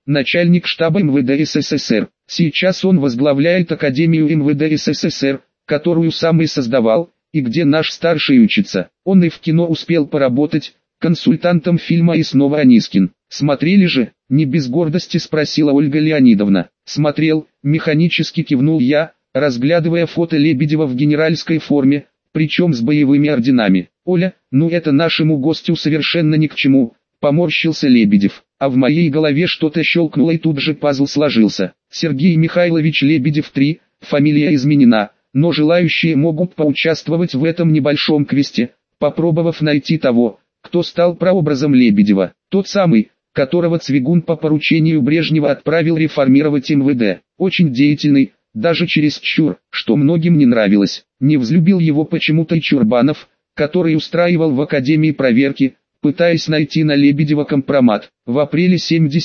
начальник штаба МВД СССР. Сейчас он возглавляет Академию МВД СССР, которую сам и создавал, и где наш старший учится. Он и в кино успел поработать, консультантом фильма «И снова Анискин». Смотрели же? Не без гордости спросила Ольга Леонидовна. Смотрел, механически кивнул я, разглядывая фото Лебедева в генеральской форме, причем с боевыми орденами. Оля, ну это нашему гостю совершенно ни к чему, поморщился Лебедев. А в моей голове что-то щелкнуло и тут же пазл сложился. Сергей Михайлович Лебедев 3, фамилия изменена, но желающие могут поучаствовать в этом небольшом квесте, попробовав найти того, кто стал прообразом Лебедева. Тот самый, которого Цвигун по поручению Брежнева отправил реформировать МВД. Очень деятельный, даже чересчур, что многим не нравилось. Не взлюбил его почему-то и Чурбанов, который устраивал в Академии проверки, пытаясь найти на Лебедева компромат. В апреле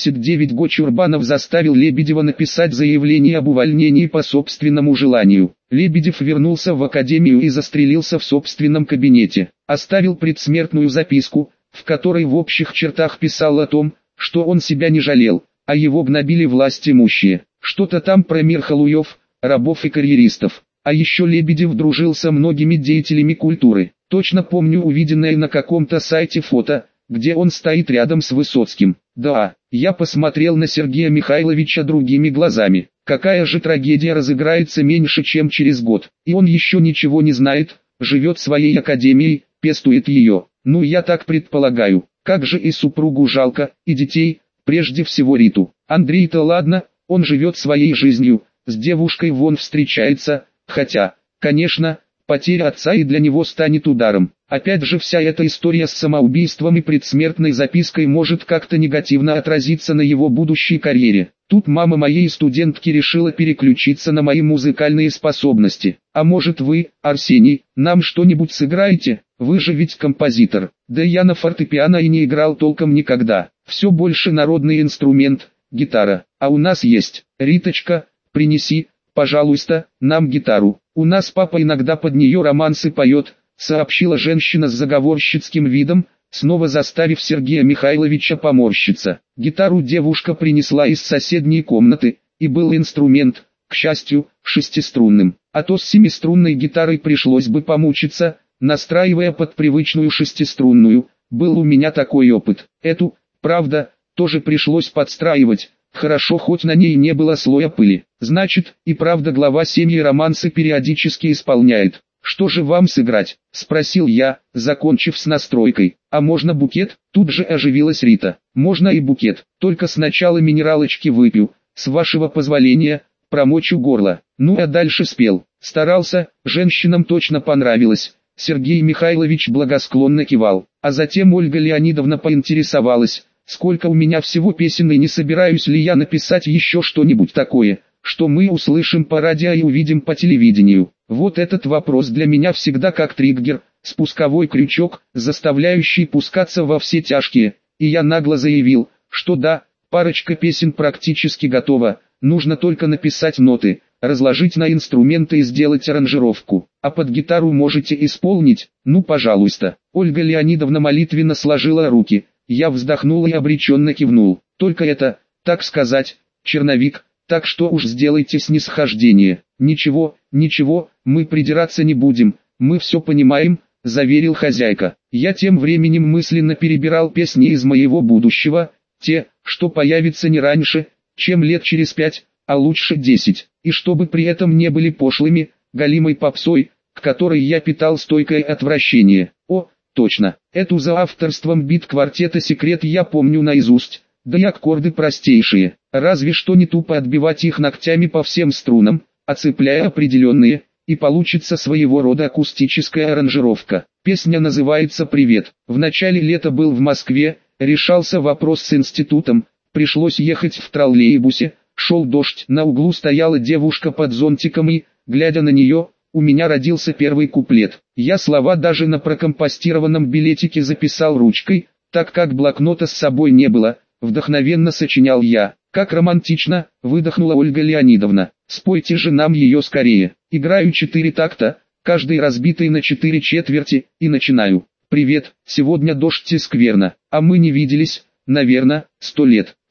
79 го Чурбанов заставил Лебедева написать заявление об увольнении по собственному желанию. Лебедев вернулся в Академию и застрелился в собственном кабинете. Оставил предсмертную записку, в которой в общих чертах писал о том, что он себя не жалел, а его гнобили власть имущие. Что-то там про мир халуев, рабов и карьеристов. А еще Лебедев дружил со многими деятелями культуры. Точно помню увиденное на каком-то сайте фото, где он стоит рядом с Высоцким. Да, я посмотрел на Сергея Михайловича другими глазами. Какая же трагедия разыграется меньше чем через год. И он еще ничего не знает, живет своей академией, пестует ее. Ну я так предполагаю. Как же и супругу жалко, и детей, прежде всего Риту. Андрей-то ладно, он живет своей жизнью, с девушкой вон встречается, хотя, конечно, потеря отца и для него станет ударом. Опять же вся эта история с самоубийством и предсмертной запиской может как-то негативно отразиться на его будущей карьере. Тут мама моей студентки решила переключиться на мои музыкальные способности. А может вы, Арсений, нам что-нибудь сыграете? Вы же ведь композитор. Да я на фортепиано и не играл толком никогда. Все больше народный инструмент, гитара. А у нас есть. Риточка, принеси, пожалуйста, нам гитару. У нас папа иногда под нее романсы поет, сообщила женщина с заговорщицким видом, снова заставив Сергея Михайловича поморщиться. Гитару девушка принесла из соседней комнаты, и был инструмент, к счастью, шестиструнным. А то с семиструнной гитарой пришлось бы помучиться, настраивая под привычную шестиструнную. Был у меня такой опыт. Эту, правда, тоже пришлось подстраивать. Хорошо, хоть на ней не было слоя пыли. Значит, и правда глава семьи романсы периодически исполняет. Что же вам сыграть? Спросил я, закончив с настройкой. А можно букет? Тут же оживилась Рита. Можно и букет, только сначала минералочки выпью, с вашего позволения, промочу горло. Ну а дальше спел. Старался, женщинам точно понравилось. Сергей Михайлович благосклонно кивал. А затем Ольга Леонидовна поинтересовалась, сколько у меня всего песен и не собираюсь ли я написать еще что-нибудь такое, что мы услышим по радио и увидим по телевидению. Вот этот вопрос для меня всегда как триггер, спусковой крючок, заставляющий пускаться во все тяжкие, и я нагло заявил, что да, парочка песен практически готова, нужно только написать ноты, разложить на инструменты и сделать аранжировку. А под гитару можете исполнить? Ну пожалуйста. Ольга Леонидовна молитвенно сложила руки. Я вздохнул и обреченно кивнул. Только это, так сказать, черновик, так что уж сделайте снисхождение. Ничего, ничего, мы придираться не будем, мы все понимаем, заверил хозяйка. Я тем временем мысленно перебирал песни из моего будущего, те, что появятся не раньше, чем лет через 5, а лучше 10, и чтобы при этом не были пошлыми, галимой попсой, к которой я питал стойкое отвращение. О, точно, эту за авторством бит-квартета «Секрет» я помню наизусть, да и аккорды простейшие, разве что не тупо отбивать их ногтями по всем струнам, оцепляя определенные, и получится своего рода акустическая аранжировка. Песня называется «Привет». В начале лета был в Москве, решался вопрос с институтом, пришлось ехать в троллейбусе, шел дождь, на углу стояла девушка под зонтиком и, глядя на нее, у меня родился первый куплет. Я слова даже на прокомпостированном билетике записал ручкой, так как блокнота с собой не было, вдохновенно сочинял я. Как романтично, выдохнула Ольга Леонидовна. Спойте же нам ее скорее. Играю 4 такта, каждый разбитый на 4 четверти, и начинаю. Привет, сегодня дождь и скверно, а мы не виделись, наверное, 100 лет.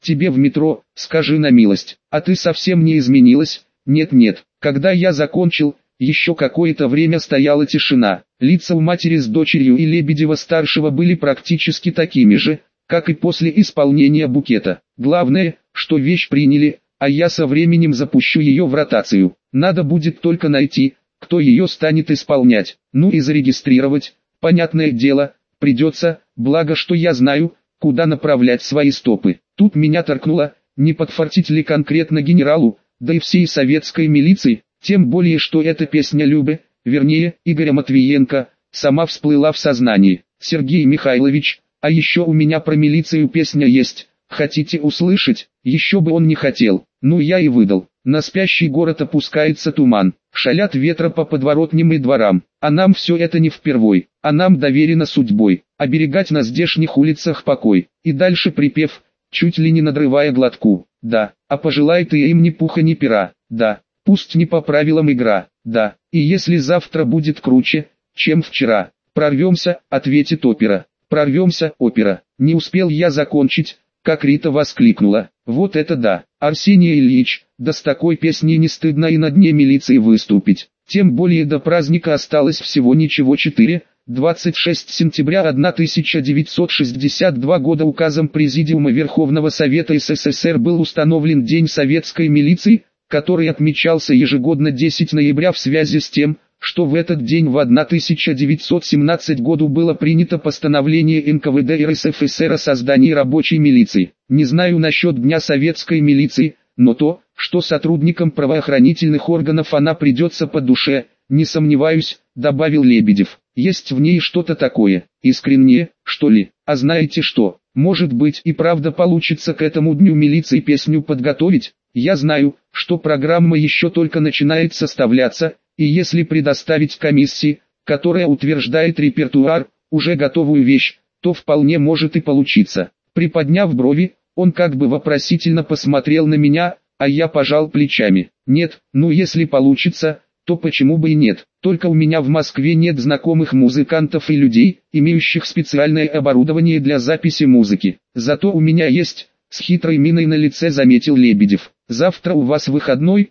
тебе в метро, скажи на милость, а ты совсем не изменилась? Нет-нет, когда я закончил, еще какое-то время стояла тишина. Лица у матери с дочерью и Лебедева-старшего были практически такими же, как и после исполнения букета. Главное, что вещь приняли, а я со временем запущу ее в ротацию. Надо будет только найти, кто ее станет исполнять, ну и зарегистрировать. Понятное дело, придется, благо что я знаю, куда направлять свои стопы. Тут меня торкнуло, не подфартить ли конкретно генералу, да и всей советской милиции, тем более что эта песня Любы, вернее, Игоря Матвиенко, сама всплыла в сознании. Сергей Михайлович, а еще у меня про милицию песня есть, хотите услышать? Еще бы он не хотел, ну я и выдал. На спящий город опускается туман, шалят ветра по подворотням и дворам, а нам все это не впервой, а нам доверено судьбой, оберегать на здешних улицах покой. И дальше припев, чуть ли не надрывая глотку, да, а пожелай ты им ни пуха ни пера, да, пусть не по правилам игра, да, и если завтра будет круче, чем вчера, прорвемся, ответит опера, прорвемся, опера. Не успел я закончить, как Рита воскликнула, вот это да, Арсений Ильич, да с такой песней не стыдно и на дне милиции выступить, тем более до праздника осталось всего ничего 26 сентября 1962 года указом Президиума Верховного Совета СССР был установлен День советской милиции, который отмечался ежегодно 10 ноября в связи с тем, что в этот день в 1917 году было принято постановление НКВД РСФСР о создании рабочей милиции. Не знаю насчет Дня советской милиции, но то, что сотрудникам правоохранительных органов она придется по душе, не сомневаюсь, добавил Лебедев. Есть в ней что-то такое, искреннее, что ли. А знаете что, может быть и правда получится к этому дню милиции песню подготовить? Я знаю, что программа еще только начинает составляться, и если предоставить комиссии, которая утверждает репертуар, уже готовую вещь, то вполне может и получиться. Приподняв брови, он как бы вопросительно посмотрел на меня, а я пожал плечами. Нет, ну если получится, то почему бы и нет. Только у меня в Москве нет знакомых музыкантов и людей, имеющих специальное оборудование для записи музыки. Зато у меня есть, с хитрой миной на лице заметил Лебедев. Завтра у вас выходной,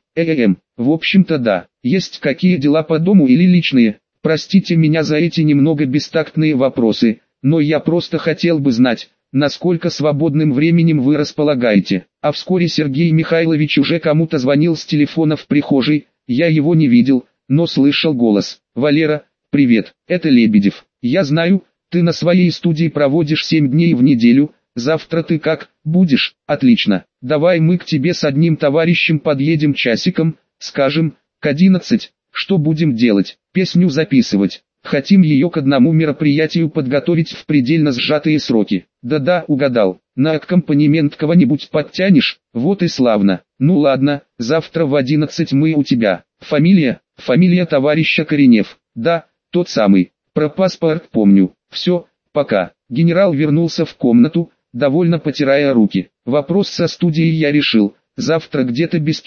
в общем-то да. Есть какие дела по дому или личные? Простите меня за эти немного бестактные вопросы, но я просто хотел бы знать, насколько свободным временем вы располагаете. А вскоре Сергей Михайлович уже кому-то звонил с телефона в прихожей, я его не видел, но слышал голос. «Валера, привет, это Лебедев. Я знаю, ты на своей студии проводишь 7 дней в неделю, завтра ты как, будешь? Отлично, давай мы к тебе с одним товарищем подъедем часиком, скажем, к 11, что будем делать? Песню записывать. Хотим ее к одному мероприятию подготовить в предельно сжатые сроки. Да-да, угадал. На аккомпанемент кого-нибудь подтянешь? Вот и славно. Ну ладно, завтра в 11 мы у тебя. Фамилия товарища Коренев. Да, тот самый. Про паспорт помню. Все, пока. Генерал вернулся в комнату, довольно потирая руки. Вопрос со студией я решил. Завтра где-то без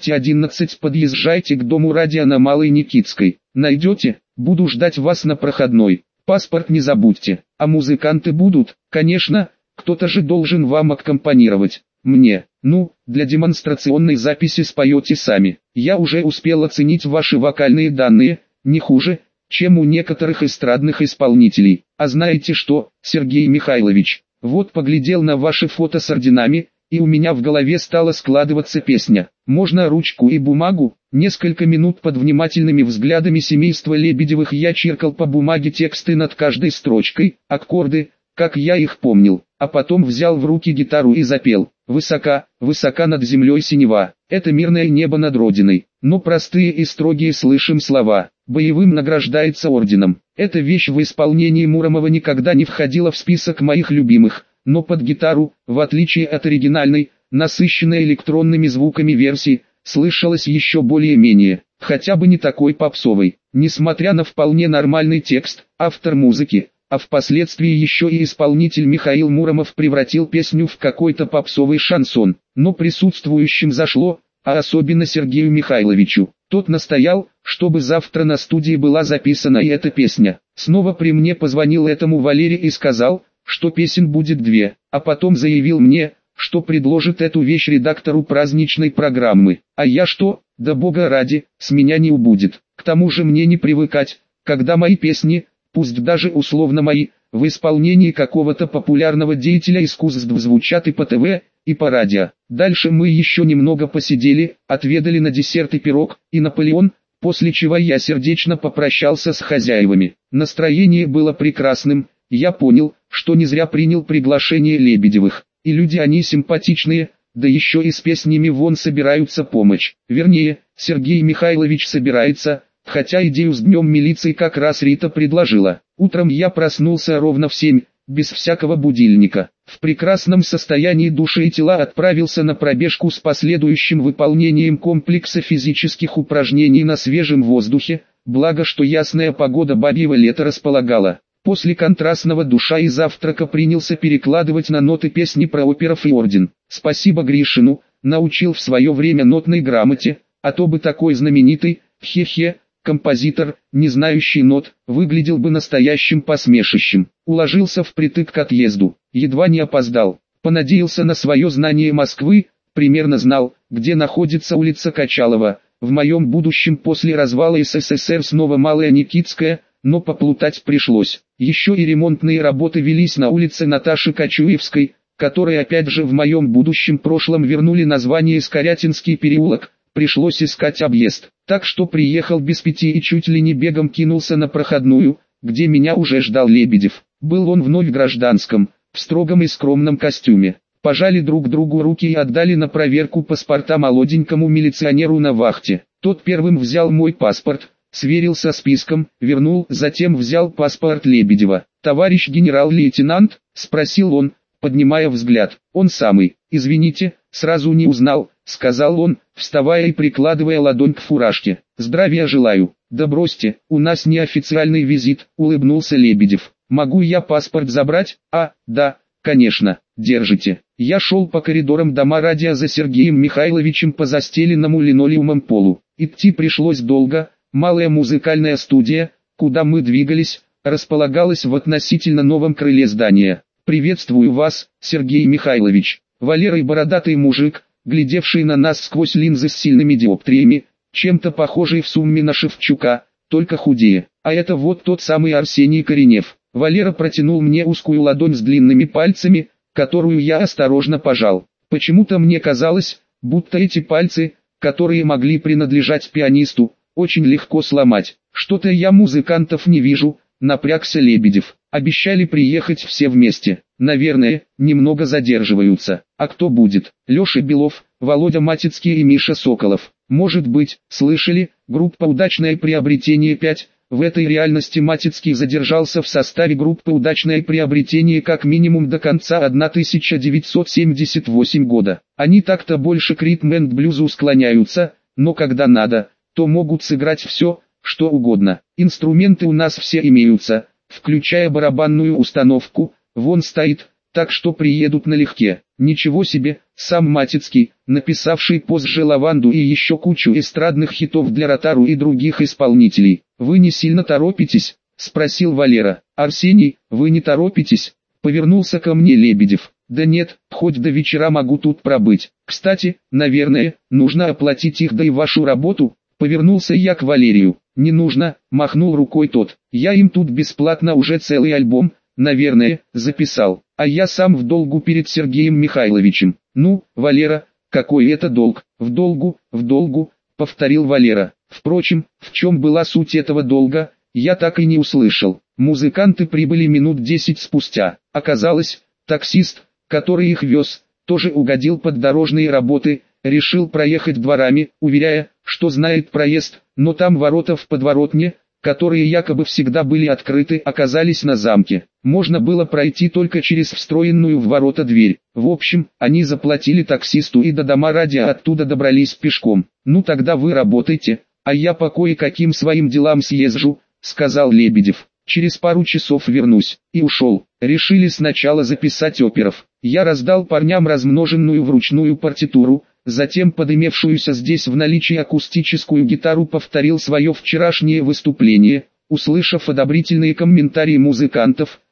10:45 подъезжайте к дому радио на Малой Никитской. Найдете? Буду ждать вас на проходной. Паспорт не забудьте. А музыканты будут? Конечно, кто-то же должен вам аккомпанировать. Мне. Ну, для демонстрационной записи споете сами. Я уже успел оценить ваши вокальные данные, не хуже, чем у некоторых эстрадных исполнителей. А знаете что, Сергей Михайлович, вот поглядел на ваши фото с орденами, и у меня в голове стала складываться песня. Можно ручку и бумагу? Несколько минут под внимательными взглядами семейства Лебедевых я чиркал по бумаге тексты над каждой строчкой, аккорды, как я их помнил, а потом взял в руки гитару и запел. Высока, высока над землей синева, это мирное небо над родиной, но простые и строгие слышим слова, боевым награждается орденом. Эта вещь в исполнении Муромова никогда не входила в список моих любимых, но под гитару, в отличие от оригинальной, насыщенной электронными звуками версии, слышалась еще более-менее, хотя бы не такой попсовой. Несмотря на вполне нормальный текст, автор музыки, а впоследствии еще и исполнитель Михаил Муромов превратил песню в какой-то попсовый шансон, но присутствующим зашло, а особенно Сергею Михайловичу. Тот настоял, чтобы завтра на студии была записана и эта песня. Снова при мне позвонил этому Валере и сказал, что песен будет 2, а потом заявил мне, что что предложит эту вещь редактору праздничной программы. А я что? Да бога ради, с меня не убудет. К тому же мне не привыкать, когда мои песни, пусть даже условно мои, в исполнении какого-то популярного деятеля искусств звучат и по ТВ, и по радио. Дальше мы еще немного посидели, отведали на десерт и пирог, и Наполеон, после чего я сердечно попрощался с хозяевами. Настроение было прекрасным, я понял, что не зря принял приглашение Лебедевых. И люди они симпатичные, да еще и с песнями вон собираются помочь. Вернее, Сергей Михайлович собирается, хотя идею с днем милиции как раз Рита предложила. Утром я проснулся ровно в 7, без всякого будильника. В прекрасном состоянии души и тела отправился на пробежку с последующим выполнением комплекса физических упражнений на свежем воздухе, благо что ясная погода бабьего лета располагала. После контрастного душа и завтрака принялся перекладывать на ноты песни про оперов и орден. Спасибо Гришину, научил в свое время нотной грамоте, а то бы такой знаменитый, хе-хе, композитор, не знающий нот, выглядел бы настоящим посмешищем. Уложился впритык к отъезду, едва не опоздал. Понадеялся на свое знание Москвы, примерно знал, где находится улица Качалова. В моем будущем после развала СССР снова Малая Никитская, но поплутать пришлось. Еще и ремонтные работы велись на улице Наташи Кочуевской, которой опять же в моем будущем прошлом вернули название Скорятинский переулок. Пришлось искать объезд, так что приехал без 5 и чуть ли не бегом кинулся на проходную, где меня уже ждал Лебедев. Был он вновь в гражданском, в строгом и скромном костюме. Пожали друг другу руки и отдали на проверку паспорта молоденькому милиционеру на вахте. Тот первым взял мой паспорт, сверился списком, вернул, затем взял паспорт Лебедева. «Товарищ генерал-лейтенант?» – спросил он, поднимая взгляд. «Он самый. Извините, сразу не узнал», — сказал он, вставая и прикладывая ладонь к фуражке. «Здравия желаю». «Да бросьте, у нас неофициальный визит», — улыбнулся Лебедев. «Могу я паспорт забрать?» «А, да, конечно, держите». Я шел по коридорам дома радио за Сергеем Михайловичем по застеленному линолеумом полу. Идти пришлось долго. Малая музыкальная студия, куда мы двигались, располагалась в относительно новом крыле здания. «Приветствую вас, Сергей Михайлович». Валера и бородатый мужик, глядевший на нас сквозь линзы с сильными диоптриями, чем-то похожий в сумме на Шевчука, только худее. А это вот тот самый Арсений Коренев. Валера протянул мне узкую ладонь с длинными пальцами, которую я осторожно пожал. Почему-то мне казалось, будто эти пальцы, которые могли принадлежать пианисту, очень легко сломать. «Что-то я музыкантов не вижу», — напрягся Лебедев. «Обещали приехать все вместе. Наверное, немного задерживаются. А кто будет? Леша Белов, Володя Матицкий и Миша Соколов. Может быть, слышали, группа «Удачное приобретение 5». В этой реальности Матицкий задержался в составе группы «Удачное приобретение» как минимум до конца 1978 года. Они так-то больше к ритм-энд-блюзу склоняются, но когда надо, то могут сыграть все, что угодно. Инструменты у нас все имеются, включая барабанную установку, вон стоит, так что приедут налегке. Ничего себе, сам Матицкий, написавший позже «Лаванду» и еще кучу эстрадных хитов для Ротару и других исполнителей. «Вы не сильно торопитесь?» — спросил Валера. «Арсений, вы не торопитесь?» — повернулся ко мне Лебедев. «Да нет, хоть до вечера могу тут пробыть. Кстати, наверное, нужно оплатить их, да и вашу работу». Повернулся я к Валерию. «Не нужно», — махнул рукой тот. «Я им тут бесплатно уже целый альбом, наверное, записал. А я сам в долгу перед Сергеем Михайловичем». «Ну, Валера, какой это долг?» в долгу», — повторил Валера. Впрочем, в чем была суть этого долга, я так и не услышал. Музыканты прибыли минут 10 спустя. Оказалось, таксист, который их вез, тоже угодил под дорожные работы, решил проехать дворами, уверяя, что знает проезд, но там ворота в подворотне, которые якобы всегда были открыты, оказались на замке. Можно было пройти только через встроенную в ворота дверь. В общем, они заплатили таксисту и до дома радио оттуда добрались пешком. «Ну тогда вы работайте, а я по кое-каким своим делам съезжу», — сказал Лебедев. «Через пару часов вернусь». И ушел. Решили сначала записать оперов. Я раздал парням размноженную вручную партитуру, затем подымевшуюся здесь в наличии акустическую гитару повторил свое вчерашнее выступление. Услышав одобрительные комментарии музыкантов,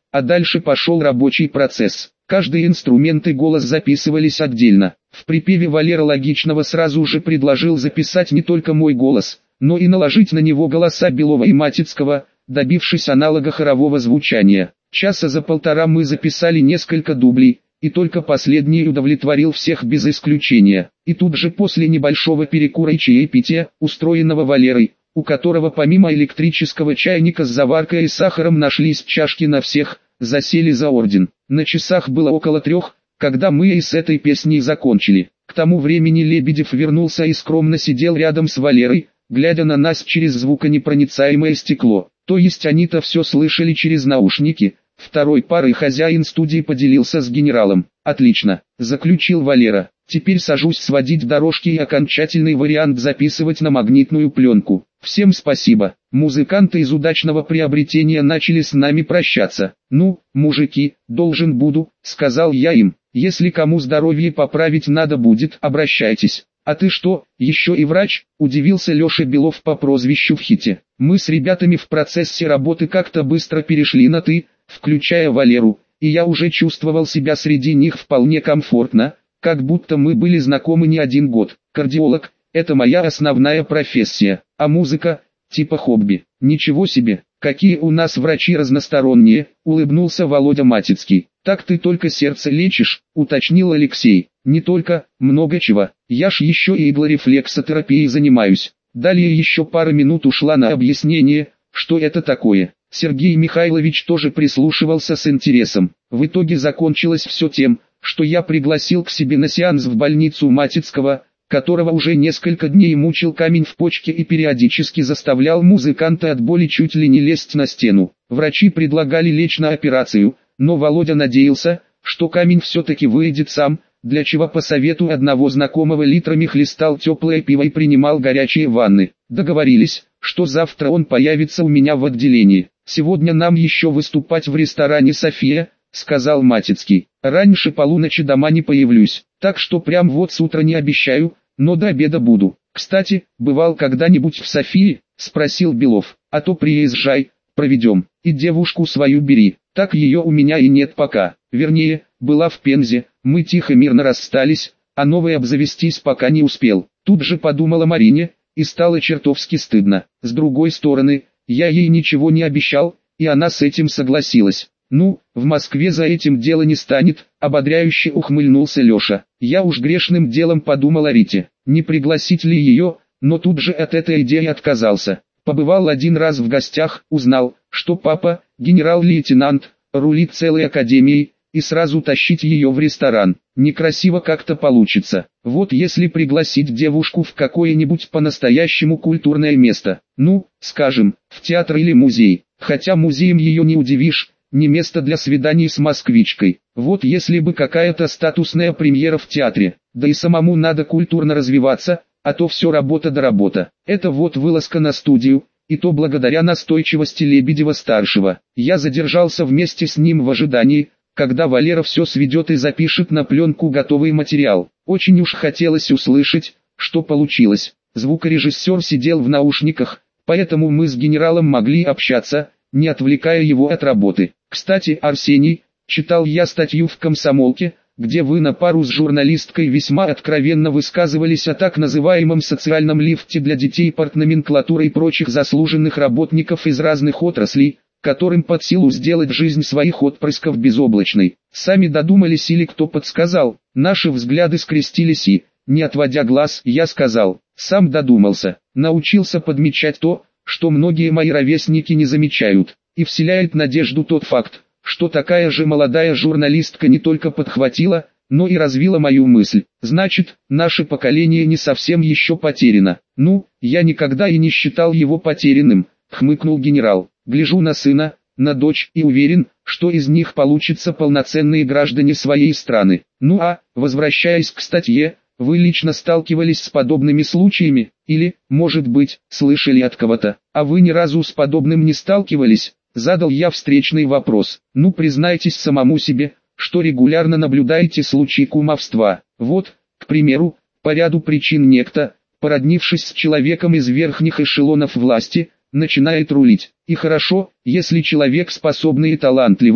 а дальше пошел рабочий процесс. Каждый инструмент и голос записывались отдельно. В припеве Валера Логичного сразу же предложил записать не только мой голос, но и наложить на него голоса Белова и Матицкого, добившись аналога хорового звучания. Часа за полтора мы записали несколько дублей, и только последний удовлетворил всех без исключения. И тут же после небольшого перекура и чаепития, устроенного Валерой, у которого помимо электрического чайника с заваркой и сахаром нашлись чашки на всех, засели за орден. На часах было около 3, когда мы и с этой песней закончили. К тому времени Лебедев вернулся и скромно сидел рядом с Валерой, глядя на нас через звуконепроницаемое стекло. То есть они-то все слышали через наушники. Второй парой хозяин студии поделился с генералом. «Отлично», — заключил Валера. «Теперь сажусь сводить дорожки и окончательный вариант записывать на магнитную пленку. Всем спасибо». Музыканты из удачного приобретения начали с нами прощаться. «Ну, мужики, должен буду», — сказал я им. «Если кому здоровье поправить надо будет, обращайтесь». «А ты что, еще и врач?» – удивился Леша Белов по прозвищу в хите. Мы с ребятами в процессе работы как-то быстро перешли на «ты», включая Валеру, и я уже чувствовал себя среди них вполне комфортно, как будто мы были знакомы не 1 год. Кардиолог – это моя основная профессия, а музыка – типа хобби. Ничего себе, какие у нас врачи разносторонние, улыбнулся Володя Матицкий. «Так ты только сердце лечишь», – уточнил Алексей. «Не только, много чего. Я ж еще и иглорефлексотерапией занимаюсь». Далее еще пара минут ушла на объяснение, что это такое. Сергей Михайлович тоже прислушивался с интересом. В итоге закончилось все тем, что я пригласил к себе на сеанс в больницу Матицкого, которого уже несколько дней мучил камень в почке и периодически заставлял музыканта от боли чуть ли не лезть на стену. Врачи предлагали лечь на операцию, но Володя надеялся, что камень все-таки выйдет сам, для чего по совету одного знакомого литрами хлестал теплое пиво и принимал горячие ванны. Договорились, что завтра он появится у меня в отделении. «Сегодня нам еще выступать в ресторане «София», — сказал Матицкий. «Раньше полуночи дома не появлюсь, так что прям вот с утра не обещаю, но до обеда буду. Кстати, бывал когда-нибудь в «Софии»?» — спросил Белов. «А то приезжай, проведем, и девушку свою бери, так ее у меня и нет пока. Вернее, была в Пензе, мы тихо мирно расстались, а новой обзавестись пока не успел». Тут же подумала Марине, и стало чертовски стыдно. С другой стороны, я ей ничего не обещал, и она с этим согласилась. «Ну, в Москве за этим дело не станет», — ободряюще ухмыльнулся Леша. Я уж грешным делом подумал о Рите, не пригласить ли ее, но тут же от этой идеи отказался. Побывал 1 раз в гостях, узнал, что папа, генерал-лейтенант, рулит целой академией, и сразу тащить ее в ресторан. Некрасиво как-то получится. Вот если пригласить девушку в какое-нибудь по-настоящему культурное место, ну, скажем, в театр или музей, хотя музеем ее не удивишь, не место для свиданий с москвичкой. Вот если бы какая-то статусная премьера в театре, да и самому надо культурно развиваться, а то все работа да работа. Это вот вылазка на студию, и то благодаря настойчивости Лебедева-старшего. Я задержался вместе с ним в ожидании, когда Валера все сведет и запишет на пленку готовый материал. Очень уж хотелось услышать, что получилось. Звукорежиссер сидел в наушниках, поэтому мы с генералом могли общаться, не отвлекая его от работы. «Кстати, Арсений, читал я статью в «Комсомолке», где вы на пару с журналисткой весьма откровенно высказывались о так называемом социальном лифте для детей партноменклатуры и прочих заслуженных работников из разных отраслей, которым под силу сделать жизнь своих отпрысков безоблачной. Сами додумались или кто подсказал?» Наши взгляды скрестились и, не отводя глаз, я сказал: «Сам додумался, научился подмечать то, что многие мои ровесники не замечают, и вселяет надежду тот факт, что такая же молодая журналистка не только подхватила, но и развила мою мысль. Значит, наше поколение не совсем еще потеряно». «Ну, я никогда и не считал его потерянным», — хмыкнул генерал. «Гляжу на сына, на дочь и уверен, что из них получатся полноценные граждане своей страны. Ну а, возвращаясь к статье, вы лично сталкивались с подобными случаями, или, может быть, слышали от кого-то, а вы ни разу с подобным не сталкивались?» Задал я встречный вопрос. «Ну, признайтесь самому себе, что регулярно наблюдаете случаи кумовства. Вот, к примеру, по ряду причин некто, породнившись с человеком из верхних эшелонов власти, начинает рулить. И хорошо, если человек способный и талантливый,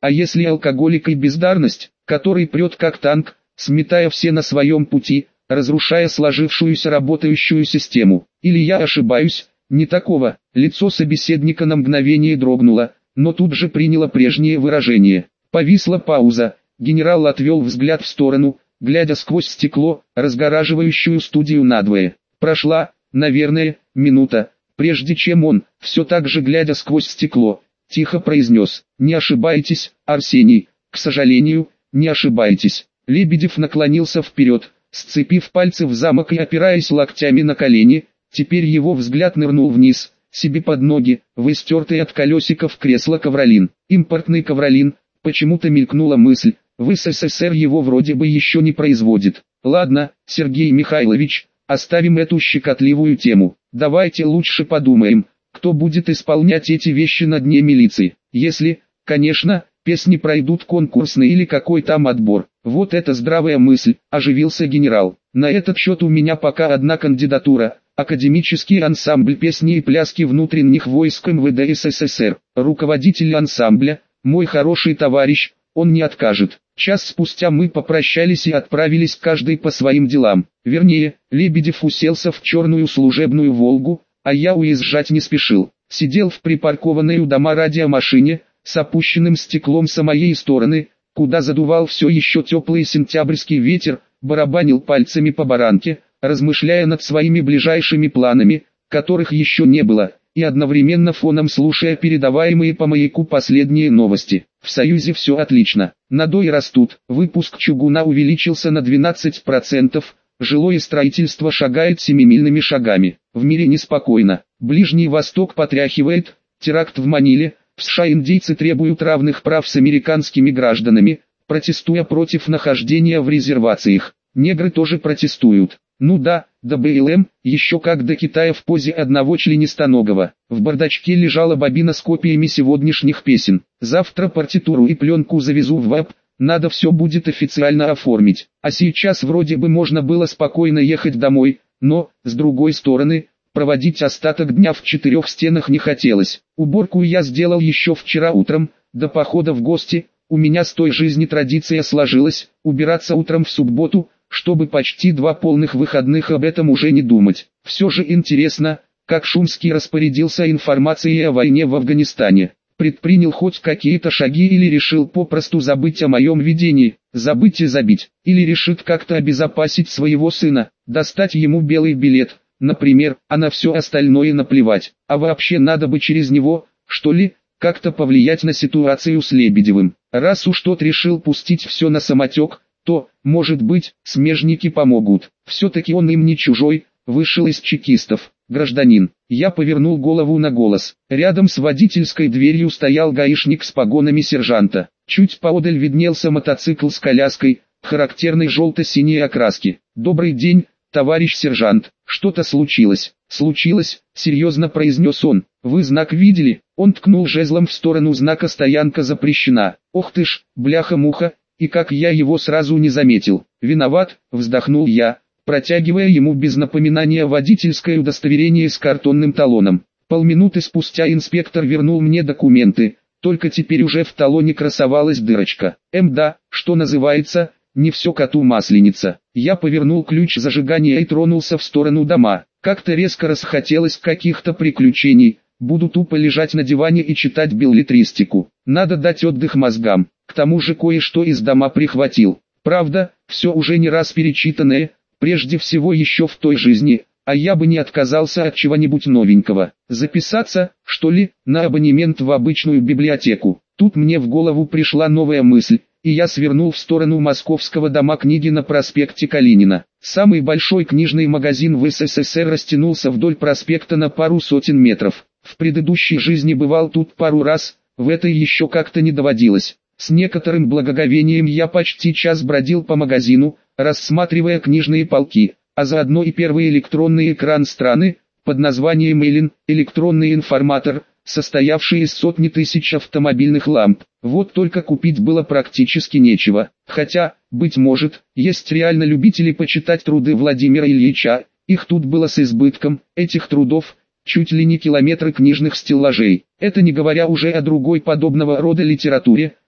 А если алкоголик и бездарность, который прет как танк, сметая все на своем пути, разрушая сложившуюся работающую систему? Или я ошибаюсь? Не такого. Лицо собеседника на мгновение дрогнуло, но тут же приняло прежнее выражение. Повисла пауза. Генерал отвел взгляд в сторону, глядя сквозь стекло, разгораживающую студию надвое. Прошла, наверное, минута, прежде чем он, все так же глядя сквозь стекло, тихо произнес: «Не ошибаетесь, Арсений, к сожалению, не ошибаетесь». Лебедев наклонился вперед, сцепив пальцы в замок и опираясь локтями на колени. Теперь его взгляд нырнул вниз, себе под ноги, в истертый от колесиков кресла ковролин. Импортный ковролин, почему-то мелькнула мысль, в СССР его вроде бы еще не производит. Ладно, Сергей Михайлович, оставим эту щекотливую тему. Давайте лучше подумаем, кто будет исполнять эти вещи на дне милиции. Если, конечно, песни пройдут конкурсный или какой там отбор. Вот это здравая мысль, оживился генерал. На этот счет у меня пока одна кандидатура. Академический ансамбль песни и пляски внутренних войск МВД СССР. Руководитель ансамбля, мой хороший товарищ, он не откажет. Час спустя мы попрощались и отправились каждый по своим делам. Вернее, Лебедев уселся в черную служебную «Волгу», а я уезжать не спешил. Сидел в припаркованной у дома радиомашине, с опущенным стеклом с моей стороны, куда задувал все еще теплый сентябрьский ветер, барабанил пальцами по баранке, размышляя над своими ближайшими планами, которых еще не было, и одновременно фоном слушая передаваемые по маяку последние новости. В Союзе все отлично, надои растут, выпуск чугуна увеличился на 12%, жилое строительство шагает семимильными шагами. В мире неспокойно, Ближний Восток потряхивает, теракт в Маниле, в США индейцы требуют равных прав с американскими гражданами, протестуя против нахождения в резервациях. Негры тоже протестуют. Ну да, до БЛМ, еще как до Китая в позе одного членистоногого. В бардачке лежала бобина с копиями сегодняшних песен. Завтра партитуру и пленку завезу в ВАП, надо все будет официально оформить. А сейчас вроде бы можно было спокойно ехать домой, но, с другой стороны, проводить остаток дня в четырех стенах не хотелось. Уборку я сделал еще вчера утром, до похода в гости. У меня с той жизни традиция сложилась, убираться утром в субботу, чтобы почти 2 полных выходных об этом уже не думать. Все же интересно, как Шумский распорядился информацией о войне в Афганистане. Предпринял хоть какие-то шаги или решил попросту забыть о моем видении, забыть и забить, или решит как-то обезопасить своего сына, достать ему белый билет, например, а на все остальное наплевать. А вообще надо бы через него, что ли, как-то повлиять на ситуацию с Лебедевым. Раз уж тот решил пустить все на самотек, то, может быть, смежники помогут. Все-таки он им не чужой, вышел из чекистов. Гражданин. Я повернул голову на голос. Рядом с водительской дверью стоял гаишник с погонами сержанта. Чуть поодаль виднелся мотоцикл с коляской, характерной желто-синей окраски. «Добрый день, товарищ сержант. Что-то случилось?» «Случилось», — серьезно произнес он. «Вы знак видели?» Он ткнул жезлом в сторону знака «Стоянка запрещена». «Ох ты ж, бляха-муха, и как я его сразу не заметил». «Виноват», — вздохнул я, протягивая ему без напоминания водительское удостоверение с картонным талоном. Полминуты спустя инспектор вернул мне документы, только теперь уже в талоне красовалась дырочка. Да, что называется, не все коту масленица. Я повернул ключ зажигания и тронулся в сторону дома. Как-то резко расхотелось каких-то приключений, буду тупо лежать на диване и читать беллетристику. Надо дать отдых мозгам, к тому же кое-что из дома прихватил. Правда, все уже не раз перечитанное, прежде всего еще в той жизни, а я бы не отказался от чего-нибудь новенького. Записаться, что ли, на абонемент в обычную библиотеку. Тут мне в голову пришла новая мысль, и я свернул в сторону Московского дома книги на проспекте Калинина. Самый большой книжный магазин в СССР растянулся вдоль проспекта на пару сотен метров. В предыдущей жизни бывал тут пару раз, в этой еще как-то не доводилось. С некоторым благоговением я почти час бродил по магазину, рассматривая книжные полки, а заодно и первый электронный экран страны, под названием «Эллин», электронный информатор, состоявший из сотни тысяч автомобильных ламп. Вот только купить было практически нечего. Хотя, быть может, есть реально любители почитать труды Владимира Ильича, их тут было с избытком, этих трудов, чуть ли не километры книжных стеллажей. Это не говоря уже о другой подобного рода литературе,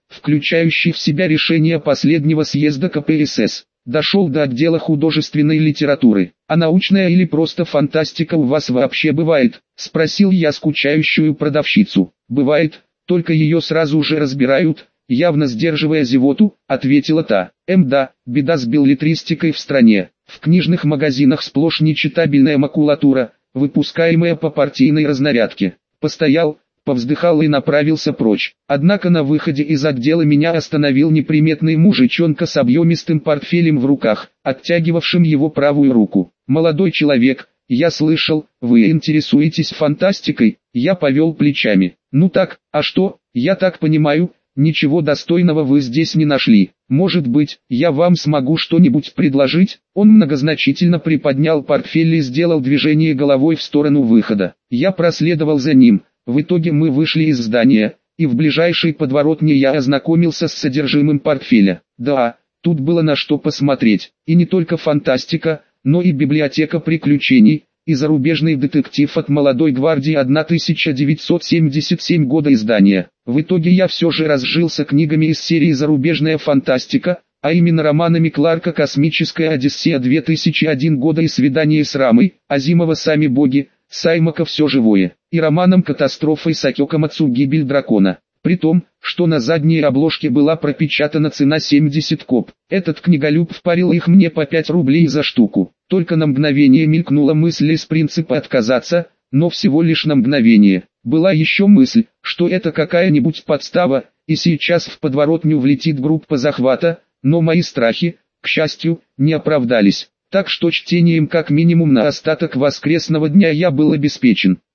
включающий в себя решения последнего съезда КПСС. Дошел до отдела художественной литературы. А научная или просто фантастика у вас вообще бывает? Спросил я скучающую продавщицу. Бывает, только ее сразу же разбирают, явно сдерживая зевоту, ответила та. Да, беда с беллетристикой в стране. В книжных магазинах сплошь нечитабельная макулатура, выпускаемая по партийной разнарядке. Постоял, повздыхал и направился прочь. Однако на выходе из отдела меня остановил неприметный мужичонка с объемистым портфелем в руках, оттягивавшим его правую руку. «Молодой человек, я слышал, вы интересуетесь фантастикой?» Я повел плечами. «Ну так, а что, я так понимаю, ничего достойного вы здесь не нашли. Может быть, я вам смогу что-нибудь предложить?» Он многозначительно приподнял портфель и сделал движение головой в сторону выхода. Я проследовал за ним. В итоге мы вышли из здания, и в ближайшей подворотне я ознакомился с содержимым портфеля. Да, тут было на что посмотреть. И не только фантастика, но и библиотека приключений, и зарубежный детектив от «Молодой гвардии» 1977 года издания. В итоге я все же разжился книгами из серии «Зарубежная фантастика», а именно романами Кларка «Космическая Одиссея» 2001 года и «Свидание с Рамой», Азимова «Сами боги», Саймака «Все живое», и романом «Катастрофа» Исаки Комацу «Гибель дракона». При том, что на задней обложке была пропечатана цена 70 коп. Этот книголюб впарил их мне по 5 рублей за штуку. Только на мгновение мелькнула мысль из принципа отказаться, но всего лишь на мгновение. Была еще мысль, что это какая-нибудь подстава, и сейчас в подворотню влетит группа захвата, но мои страхи, к счастью, не оправдались. Так что чтением как минимум на остаток воскресного дня я был обеспечен.